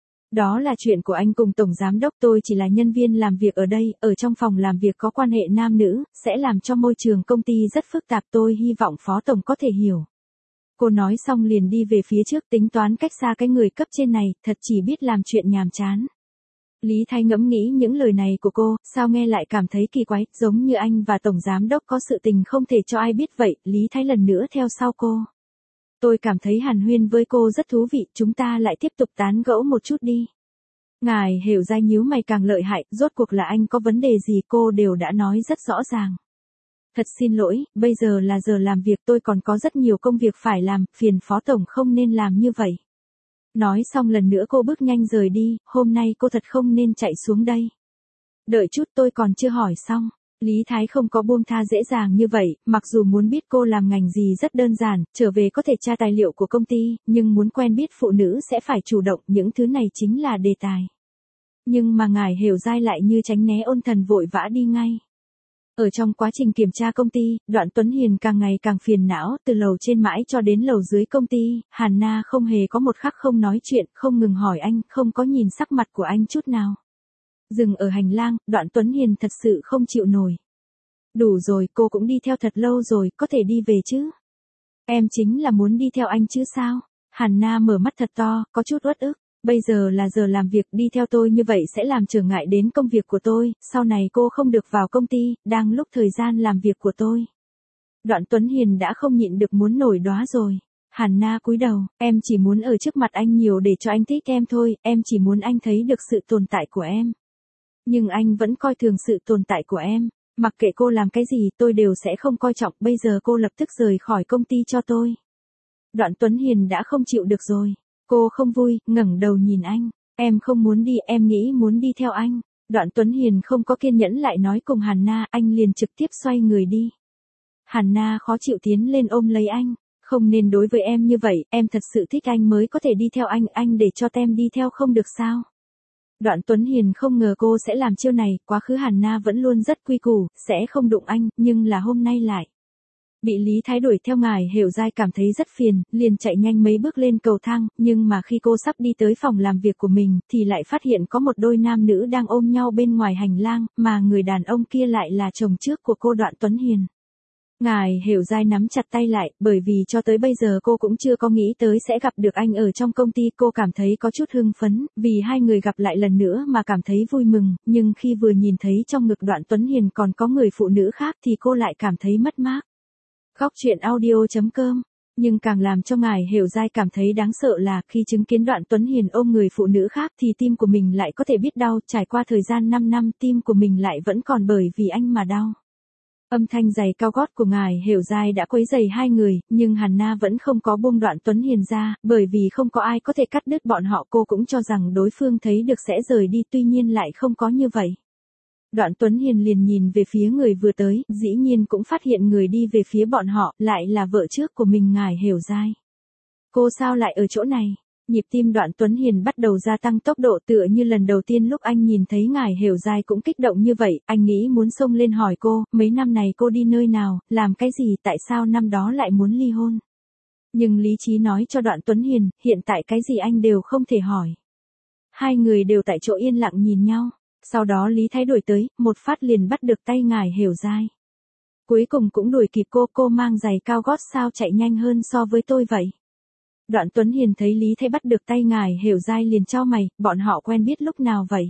Đó là chuyện của anh cùng tổng giám đốc, tôi chỉ là nhân viên làm việc ở đây, ở trong phòng làm việc có quan hệ nam nữ, sẽ làm cho môi trường công ty rất phức tạp, tôi hy vọng phó tổng có thể hiểu. Cô nói xong liền đi về phía trước, tính toán cách xa cái người cấp trên này, thật chỉ biết làm chuyện nhàm chán. Lý Thái ngẫm nghĩ những lời này của cô, sao nghe lại cảm thấy kỳ quái, giống như anh và tổng giám đốc có sự tình không thể cho ai biết vậy. Lý Thái lần nữa theo sau cô. Tôi cảm thấy hàn huyên với cô rất thú vị, chúng ta lại tiếp tục tán gẫu một chút đi. Ngài Hiểu Giai nhíu mày càng lợi hại, rốt cuộc là anh có vấn đề gì, cô đều đã nói rất rõ ràng. Thật xin lỗi, bây giờ là giờ làm việc, tôi còn có rất nhiều công việc phải làm, phiền phó tổng không nên làm như vậy. Nói xong lần nữa cô bước nhanh rời đi, hôm nay cô thật không nên chạy xuống đây. Đợi chút, tôi còn chưa hỏi xong. Lý Thái không có buông tha dễ dàng như vậy, mặc dù muốn biết cô làm ngành gì rất đơn giản, trở về có thể tra tài liệu của công ty, nhưng muốn quen biết phụ nữ sẽ phải chủ động, những thứ này chính là đề tài. Nhưng mà Ngài Hiểu Giai lại như tránh né ôn thần vội vã đi ngay. Ở trong quá trình kiểm tra công ty, Đoạn Tuấn Hiền càng ngày càng phiền não, từ lầu trên mãi cho đến lầu dưới công ty, Hàn-na không hề có một khắc không nói chuyện, không ngừng hỏi anh, không có nhìn sắc mặt của anh chút nào. Dừng ở hành lang, Đoạn Tuấn Hiền thật sự không chịu nổi. Đủ rồi, cô cũng đi theo thật lâu rồi, có thể đi về chứ? Em chính là muốn đi theo anh chứ sao? Hàn-na mở mắt thật to, có chút uất ức. Bây giờ là giờ làm việc, đi theo tôi như vậy sẽ làm trở ngại đến công việc của tôi, sau này cô không được vào công ty, đang lúc thời gian làm việc của tôi. Đoạn Tuấn Hiền đã không nhịn được muốn nổi đoá rồi. Hàn Na cúi đầu, em chỉ muốn ở trước mặt anh nhiều để cho anh thích em thôi, em chỉ muốn anh thấy được sự tồn tại của em. Nhưng anh vẫn coi thường sự tồn tại của em, mặc kệ cô làm cái gì tôi đều sẽ không coi trọng, bây giờ cô lập tức rời khỏi công ty cho tôi. Đoạn Tuấn Hiền đã không chịu được rồi, cô không vui, ngẩng đầu nhìn anh, em không muốn đi, em nghĩ muốn đi theo anh. Đoạn Tuấn Hiền không có kiên nhẫn lại nói cùng Hàn Na, anh liền trực tiếp xoay người đi. Hàn Na khó chịu tiến lên ôm lấy anh, không nên đối với em như vậy, em thật sự thích anh mới có thể đi theo anh, anh để cho tem đi theo không được sao? Đoạn Tuấn Hiền không ngờ cô sẽ làm chiêu này, quá khứ Hàn Na vẫn luôn rất quy củ, sẽ không đụng anh, nhưng là hôm nay lại. Bị Lý Thái đuổi theo, Ngải Hiểu Giai cảm thấy rất phiền, liền chạy nhanh mấy bước lên cầu thang, nhưng mà khi cô sắp đi tới phòng làm việc của mình, thì lại phát hiện có một đôi nam nữ đang ôm nhau bên ngoài hành lang, mà người đàn ông kia lại là chồng trước của cô Đoạn Tuấn Hiền. Ngải Hiểu Giai nắm chặt tay lại, bởi vì cho tới bây giờ cô cũng chưa có nghĩ tới sẽ gặp được anh ở trong công ty, cô cảm thấy có chút hưng phấn, vì hai người gặp lại lần nữa mà cảm thấy vui mừng, nhưng khi vừa nhìn thấy trong ngực Đoạn Tuấn Hiền còn có người phụ nữ khác thì cô lại cảm thấy mất mát. Góc truyện audio chấm com. Nhưng càng làm cho Ngải Hiểu Giai cảm thấy đáng sợ là khi chứng kiến Đoạn Tuấn Hiền ôm người phụ nữ khác thì tim của mình lại có thể biết đau, trải qua thời gian năm năm tim của mình lại vẫn còn bởi vì anh mà đau. Âm thanh giày cao gót của Ngải Hiểu Giai đã quấy rầy hai người, nhưng Hàn Na vẫn không có buông Đoạn Tuấn Hiền ra, bởi vì không có ai có thể cắt đứt bọn họ, cô cũng cho rằng đối phương thấy được sẽ rời đi, tuy nhiên lại không có như vậy. Đoạn Tuấn Hiền liền nhìn về phía người vừa tới, dĩ nhiên cũng phát hiện người đi về phía bọn họ, lại là vợ trước của mình Ngải Hiểu Giai. Cô sao lại ở chỗ này? Nhịp tim Đoạn Tuấn Hiền bắt đầu gia tăng tốc độ, tựa như lần đầu tiên lúc anh nhìn thấy Ngải Hiểu Giai cũng kích động như vậy, anh nghĩ muốn xông lên hỏi cô, mấy năm này cô đi nơi nào, làm cái gì, tại sao năm đó lại muốn ly hôn. Nhưng lý trí nói cho Đoạn Tuấn Hiền, hiện tại cái gì anh đều không thể hỏi. Hai người đều tại chỗ yên lặng nhìn nhau, sau đó Lý Thái đuổi tới, một phát liền bắt được tay Ngải Hiểu Giai. Cuối cùng cũng đuổi kịp cô, cô mang giày cao gót sao chạy nhanh hơn so với tôi vậy. Đoạn Tuấn Hiền thấy Lý Thái bắt được tay Ngải Hiểu Giai liền chau mày, bọn họ quen biết lúc nào vậy?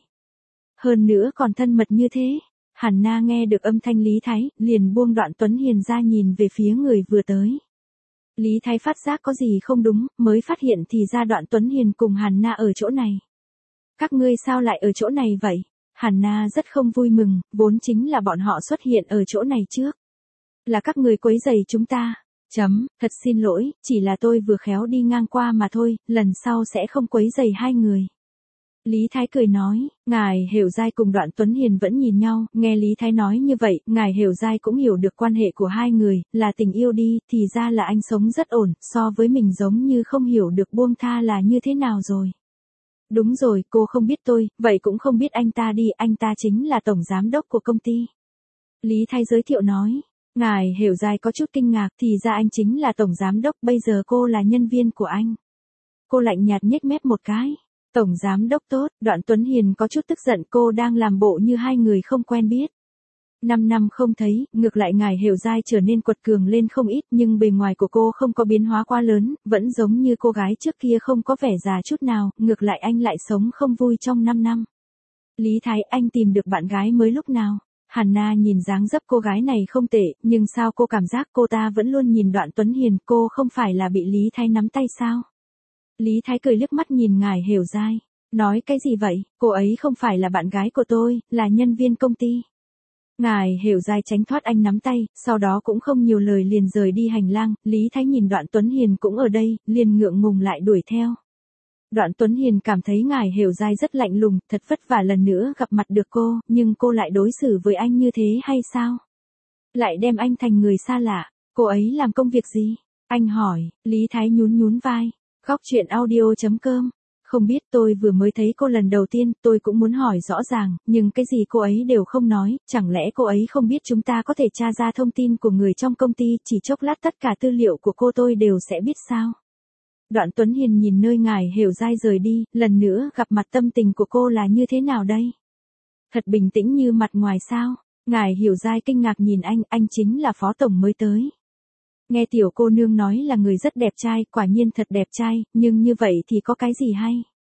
Hơn nữa còn thân mật như thế. Hàn Na nghe được âm thanh Lý Thái, liền buông Đoạn Tuấn Hiền ra nhìn về phía người vừa tới. Lý Thái phát giác có gì không đúng, mới phát hiện thì ra Đoạn Tuấn Hiền cùng Hàn Na ở chỗ này. Các ngươi sao lại ở chỗ này vậy? Hàn Na rất không vui mừng, vốn chính là bọn họ xuất hiện ở chỗ này trước. Là các người quấy rầy chúng ta. Chấm, thật xin lỗi, chỉ là tôi vừa khéo đi ngang qua mà thôi, lần sau sẽ không quấy rầy hai người. Lý Thái cười nói, Ngải Hiểu Giai cùng Đoạn Tuấn Hiền vẫn nhìn nhau, nghe Lý Thái nói như vậy, Ngải Hiểu Giai cũng hiểu được quan hệ của hai người, là tình yêu đi, thì ra là anh sống rất ổn, so với mình giống như không hiểu được buông tha là như thế nào rồi. Đúng rồi, cô không biết tôi, vậy cũng không biết anh ta đi, anh ta chính là tổng giám đốc của công ty. Lý Thái giới thiệu nói. Ngải Hiểu Giai có chút kinh ngạc, thì ra anh chính là tổng giám đốc, bây giờ cô là nhân viên của anh. Cô lạnh nhạt nhếch mép một cái. Tổng giám đốc tốt, Đoạn Tuấn Hiền có chút tức giận, cô đang làm bộ như hai người không quen biết. Năm năm không thấy, ngược lại Ngải Hiểu Giai trở nên quật cường lên không ít, nhưng bề ngoài của cô không có biến hóa quá lớn, vẫn giống như cô gái trước kia, không có vẻ già chút nào, ngược lại anh lại sống không vui trong năm năm. Lý Thái, anh tìm được bạn gái mới lúc nào? Hàn Na nhìn dáng dấp cô gái này không tệ, nhưng sao cô cảm giác cô ta vẫn luôn nhìn Đoạn Tuấn Hiền, cô không phải là bị Lý Thái nắm tay sao? Lý Thái cười liếc mắt nhìn Ngải Hiểu Giai, nói cái gì vậy, cô ấy không phải là bạn gái của tôi, là nhân viên công ty. Ngải Hiểu Giai tránh thoát anh nắm tay, sau đó cũng không nhiều lời liền rời đi hành lang, Lý Thái nhìn Đoạn Tuấn Hiền cũng ở đây, liền ngượng ngùng lại đuổi theo. Đoạn Tuấn Hiền cảm thấy Ngải Hiểu Giai rất lạnh lùng, thật vất vả lần nữa gặp mặt được cô, nhưng cô lại đối xử với anh như thế hay sao? Lại đem anh thành người xa lạ, cô ấy làm công việc gì? Anh hỏi, Lý Thái nhún nhún vai. Góc truyện audio chấm com. Không biết, tôi vừa mới thấy cô lần đầu tiên, tôi cũng muốn hỏi rõ ràng, nhưng cái gì cô ấy đều không nói, chẳng lẽ cô ấy không biết chúng ta có thể tra ra thông tin của người trong công ty, chỉ chốc lát tất cả tư liệu của cô tôi đều sẽ biết sao? Đoạn Tuấn Hiền nhìn nơi Ngải Hiểu Giai rời đi, lần nữa gặp mặt tâm tình của cô là như thế nào đây? Thật bình tĩnh như mặt ngoài sao? Ngải Hiểu Giai kinh ngạc nhìn anh, anh chính là phó tổng mới tới. Nghe tiểu cô nương nói là người rất đẹp trai, quả nhiên thật đẹp trai, nhưng như vậy thì có cái gì hay?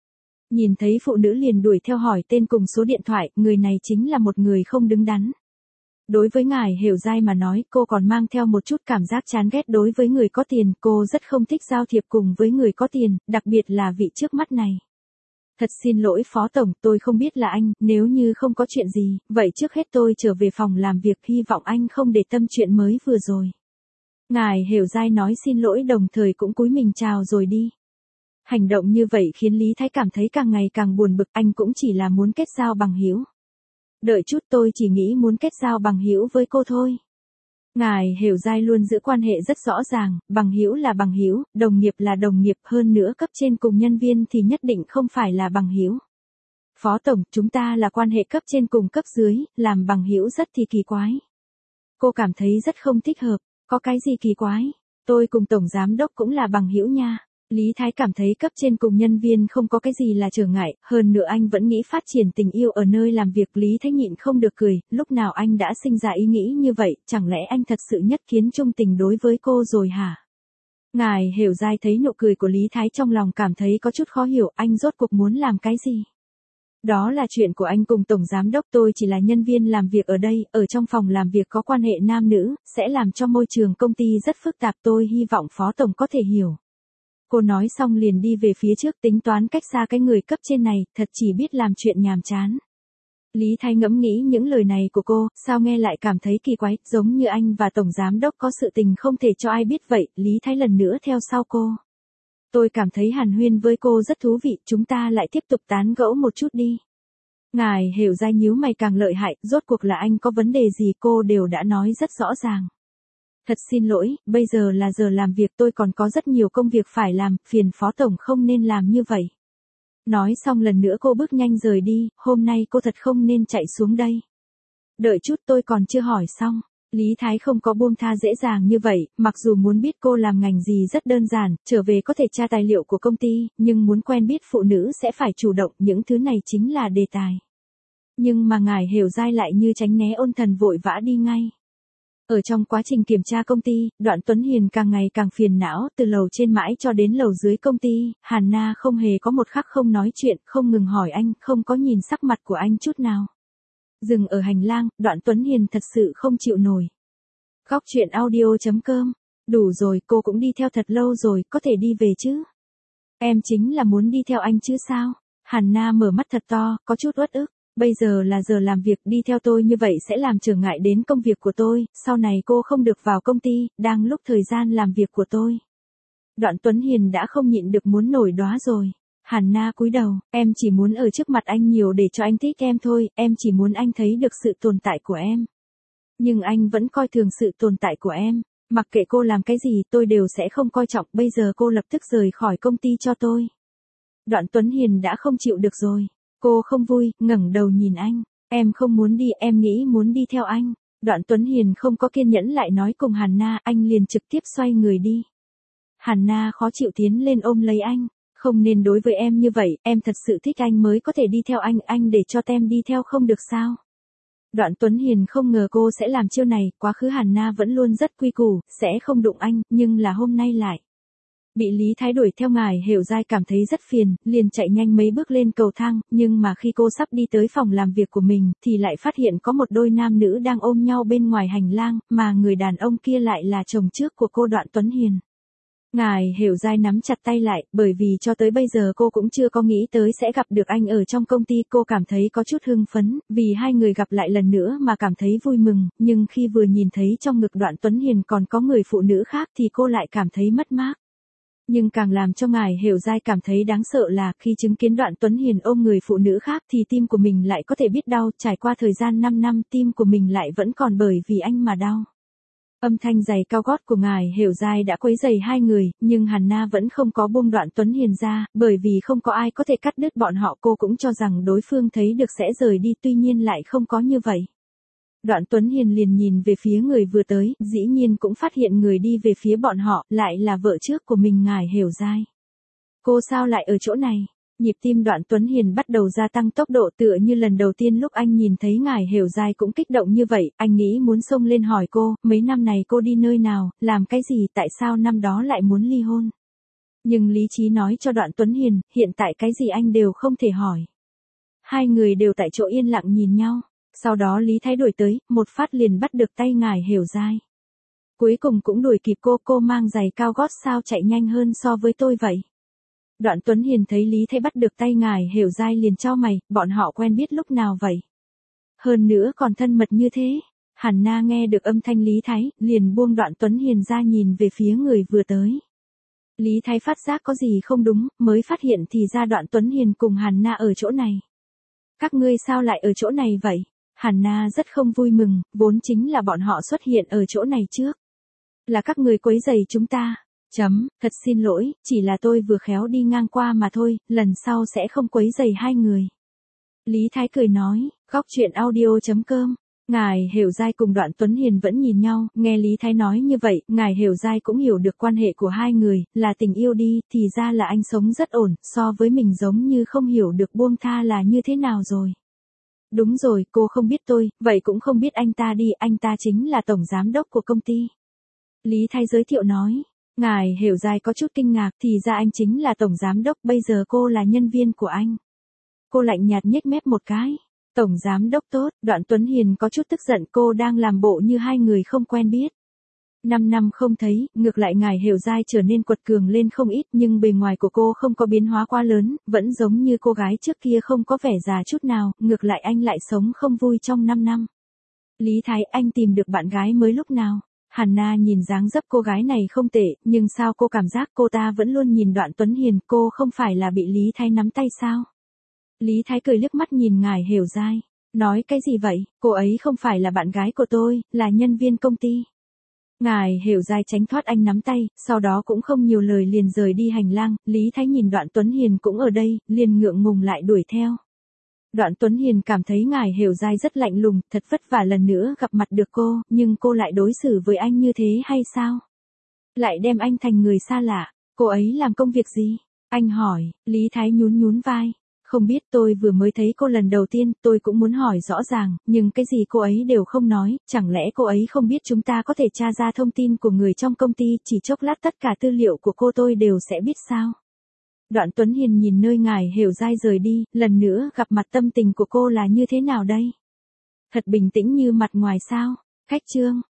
Nhìn thấy phụ nữ liền đuổi theo hỏi tên cùng số điện thoại, người này chính là một người không đứng đắn. Đối với ngài Hiểu Giai mà nói, cô còn mang theo một chút cảm giác chán ghét đối với người có tiền, cô rất không thích giao thiệp cùng với người có tiền, đặc biệt là vị trước mắt này. Thật xin lỗi Phó Tổng, tôi không biết là anh, nếu như không có chuyện gì, vậy trước hết tôi trở về phòng làm việc, hy vọng anh không để tâm chuyện mới vừa rồi. Ngài Hiểu Giai nói xin lỗi đồng thời cũng cúi mình chào rồi đi. Hành động như vậy khiến Lý Thái cảm thấy càng ngày càng buồn bực, anh cũng chỉ là muốn kết giao bằng hữu. Đợi chút, tôi chỉ nghĩ muốn kết giao bằng hữu với cô thôi. Ngài Hiểu Giai luôn giữ quan hệ rất rõ ràng, bằng hữu là bằng hữu, đồng nghiệp là đồng nghiệp, hơn nữa cấp trên cùng nhân viên thì nhất định không phải là bằng hữu. Phó Tổng, chúng ta là quan hệ cấp trên cùng cấp dưới, làm bằng hữu rất thì kỳ quái. Cô cảm thấy rất không thích hợp, có cái gì kỳ quái? Tôi cùng Tổng Giám Đốc cũng là bằng hữu nha. Lý Thái cảm thấy cấp trên cùng nhân viên không có cái gì là trở ngại, hơn nữa anh vẫn nghĩ phát triển tình yêu ở nơi làm việc. Lý Thái nhịn không được cười, lúc nào anh đã sinh ra ý nghĩ như vậy, chẳng lẽ anh thật sự nhất kiến trung tình đối với cô rồi hả? Ngài Hiểu Giai thấy nụ cười của Lý Thái trong lòng cảm thấy có chút khó hiểu, anh rốt cuộc muốn làm cái gì? Đó là chuyện của anh cùng Tổng Giám Đốc, tôi chỉ là nhân viên làm việc ở đây, ở trong phòng làm việc có quan hệ nam nữ, sẽ làm cho môi trường công ty rất phức tạp, tôi hy vọng Phó Tổng có thể hiểu. Cô nói xong liền đi về phía trước, tính toán cách xa cái người cấp trên này, thật chỉ biết làm chuyện nhàm chán. Lý Thái ngẫm nghĩ những lời này của cô, sao nghe lại cảm thấy kỳ quái, giống như anh và Tổng Giám Đốc có sự tình không thể cho ai biết vậy. Lý Thái lần nữa theo sau cô. Tôi cảm thấy hàn huyên với cô rất thú vị, chúng ta lại tiếp tục tán gẫu một chút đi. Ngài Hiểu Giai nhíu mày càng lợi hại, rốt cuộc là anh có vấn đề gì, cô đều đã nói rất rõ ràng. Thật xin lỗi, bây giờ là giờ làm việc, tôi còn có rất nhiều công việc phải làm, phiền Phó Tổng không nên làm như vậy. Nói xong lần nữa cô bước nhanh rời đi, hôm nay cô thật không nên chạy xuống đây. Đợi chút, tôi còn chưa hỏi xong. Lý Thái không có buông tha dễ dàng như vậy, mặc dù muốn biết cô làm ngành gì rất đơn giản, trở về có thể tra tài liệu của công ty, nhưng muốn quen biết phụ nữ sẽ phải chủ động, những thứ này chính là đề tài. Nhưng mà ngài Hiểu Giai lại như tránh né ôn thần vội vã đi ngay. Ở trong quá trình kiểm tra công ty, Đoạn Tuấn Hiền càng ngày càng phiền não, từ lầu trên mãi cho đến lầu dưới công ty, Hàn Na không hề có một khắc không nói chuyện, không ngừng hỏi anh, không có nhìn sắc mặt của anh chút nào. Dừng ở hành lang, Đoạn Tuấn Hiền thật sự không chịu nổi. Góc truyện audio chấm com. Đủ rồi, cô cũng đi theo thật lâu rồi, có thể đi về chứ? Em chính là muốn đi theo anh chứ sao? Hàn Na mở mắt thật to, có chút uất ức. Bây giờ là giờ làm việc, đi theo tôi như vậy sẽ làm trở ngại đến công việc của tôi, sau này cô không được vào công ty, đang lúc thời gian làm việc của tôi. Đoạn Tuấn Hiền đã không nhịn được muốn nổi đoá rồi. Hàn Na cúi đầu, em chỉ muốn ở trước mặt anh nhiều để cho anh thích em thôi, em chỉ muốn anh thấy được sự tồn tại của em. Nhưng anh vẫn coi thường sự tồn tại của em, mặc kệ cô làm cái gì tôi đều sẽ không coi trọng, bây giờ cô lập tức rời khỏi công ty cho tôi. Đoạn Tuấn Hiền đã không chịu được rồi. Cô không vui, ngẩng đầu nhìn anh. Em không muốn đi, em nghĩ muốn đi theo anh. Đoạn Tuấn Hiền không có kiên nhẫn lại nói cùng Hàn Na, anh liền trực tiếp xoay người đi. Hàn Na khó chịu tiến lên ôm lấy anh. Không nên đối với em như vậy, em thật sự thích anh mới có thể đi theo anh, anh để cho tem đi theo không được sao? Đoạn Tuấn Hiền không ngờ cô sẽ làm chiêu này, quá khứ Hàn Na vẫn luôn rất quy củ, sẽ không đụng anh, nhưng là hôm nay lại. Bị Lý Thái đuổi theo, ngài Hiểu Giai cảm thấy rất phiền, liền chạy nhanh mấy bước lên cầu thang, nhưng mà khi cô sắp đi tới phòng làm việc của mình, thì lại phát hiện có một đôi nam nữ đang ôm nhau bên ngoài hành lang, mà người đàn ông kia lại là chồng trước của cô Đoạn Tuấn Hiền. Ngài Hiểu Giai nắm chặt tay lại, bởi vì cho tới bây giờ cô cũng chưa có nghĩ tới sẽ gặp được anh ở trong công ty, cô cảm thấy có chút hưng phấn, vì hai người gặp lại lần nữa mà cảm thấy vui mừng, nhưng khi vừa nhìn thấy trong ngực Đoạn Tuấn Hiền còn có người phụ nữ khác thì cô lại cảm thấy mất mát. Nhưng càng làm cho ngài Hiểu Giai cảm thấy đáng sợ là khi chứng kiến Đoạn Tuấn Hiền ôm người phụ nữ khác thì tim của mình lại có thể biết đau, trải qua thời gian năm năm tim của mình lại vẫn còn bởi vì anh mà đau. Âm thanh giày cao gót của ngài Hiểu Giai đã quấy rầy hai người, nhưng Hàn Na vẫn không có buông Đoạn Tuấn Hiền ra, bởi vì không có ai có thể cắt đứt bọn họ, cô cũng cho rằng đối phương thấy được sẽ rời đi, tuy nhiên lại không có như vậy. Đoạn Tuấn Hiền liền nhìn về phía người vừa tới, dĩ nhiên cũng phát hiện người đi về phía bọn họ, lại là vợ trước của mình ngài Hiểu Giai. Cô sao lại ở chỗ này? Nhịp tim Đoạn Tuấn Hiền bắt đầu gia tăng tốc độ, tựa như lần đầu tiên lúc anh nhìn thấy ngài Hiểu Giai cũng kích động như vậy, anh nghĩ muốn xông lên hỏi cô, mấy năm này cô đi nơi nào, làm cái gì, tại sao năm đó lại muốn ly hôn? Nhưng lý trí nói cho Đoạn Tuấn Hiền, hiện tại cái gì anh đều không thể hỏi. Hai người đều tại chỗ yên lặng nhìn nhau. Sau đó Lý Thái đuổi tới, một phát liền bắt được tay Ngải Hiểu Giai. Cuối cùng cũng đuổi kịp cô, cô mang giày cao gót sao chạy nhanh hơn so với tôi vậy. Đoạn Tuấn Hiền thấy Lý Thái bắt được tay Ngải Hiểu Giai liền chau mày, bọn họ quen biết lúc nào vậy? Hơn nữa còn thân mật như thế. Hàn Na nghe được âm thanh Lý Thái, liền buông Đoạn Tuấn Hiền ra nhìn về phía người vừa tới. Lý Thái phát giác có gì không đúng, mới phát hiện thì ra Đoạn Tuấn Hiền cùng Hàn Na ở chỗ này. Các ngươi sao lại ở chỗ này vậy? Hàn Na rất không vui mừng, vốn chính là bọn họ xuất hiện ở chỗ này trước. Là các người quấy rầy chúng ta. Chấm, thật xin lỗi, chỉ là tôi vừa khéo đi ngang qua mà thôi, lần sau sẽ không quấy rầy hai người. Lý Thái cười nói, góc chuyện audio chấm com. Ngải Hiểu Giai cùng Đoạn Tuấn Hiền vẫn nhìn nhau, nghe Lý Thái nói như vậy, Ngải Hiểu Giai cũng hiểu được quan hệ của hai người, là tình yêu đi, thì ra là anh sống rất ổn, so với mình giống như không hiểu được buông tha là như thế nào rồi. Đúng rồi, cô không biết tôi, vậy cũng không biết anh ta đi, anh ta chính là tổng giám đốc của công ty. Lý Thái giới thiệu nói, Ngải Hiểu Giai có chút kinh ngạc, thì ra anh chính là tổng giám đốc, bây giờ cô là nhân viên của anh. Cô lạnh nhạt nhếch mép một cái. Tổng giám đốc tốt, Đoạn Tuấn Hiền có chút tức giận, cô đang làm bộ như hai người không quen biết. Năm năm không thấy, ngược lại Ngải Hiểu Giai trở nên quật cường lên không ít, nhưng bề ngoài của cô không có biến hóa quá lớn, vẫn giống như cô gái trước kia không có vẻ già chút nào, ngược lại anh lại sống không vui trong năm năm. Lý Thái, anh tìm được bạn gái mới lúc nào? Hàn Na nhìn dáng dấp cô gái này không tệ, nhưng sao cô cảm giác cô ta vẫn luôn nhìn Đoạn Tuấn Hiền, cô không phải là bị Lý Thái nắm tay sao? Lý Thái cười liếc mắt nhìn Ngải Hiểu Giai, nói cái gì vậy, cô ấy không phải là bạn gái của tôi, là nhân viên công ty. Ngải Hiểu Giai tránh thoát anh nắm tay, sau đó cũng không nhiều lời liền rời đi hành lang, Lý Thái nhìn Đoạn Tuấn Hiền cũng ở đây, liền ngượng ngùng lại đuổi theo. Đoạn Tuấn Hiền cảm thấy Ngải Hiểu Giai rất lạnh lùng, thật vất vả lần nữa gặp mặt được cô, nhưng cô lại đối xử với anh như thế hay sao? Lại đem anh thành người xa lạ, cô ấy làm công việc gì? Anh hỏi, Lý Thái nhún nhún vai. Không biết, tôi vừa mới thấy cô lần đầu tiên, tôi cũng muốn hỏi rõ ràng, nhưng cái gì cô ấy đều không nói, chẳng lẽ cô ấy không biết chúng ta có thể tra ra thông tin của người trong công ty, chỉ chốc lát tất cả tư liệu của cô tôi đều sẽ biết sao? Đoạn Tuấn Hiền nhìn nơi Ngải Hiểu Giai rời đi, lần nữa gặp mặt tâm tình của cô là như thế nào đây? Thật bình tĩnh như mặt ngoài sao? Khách trương.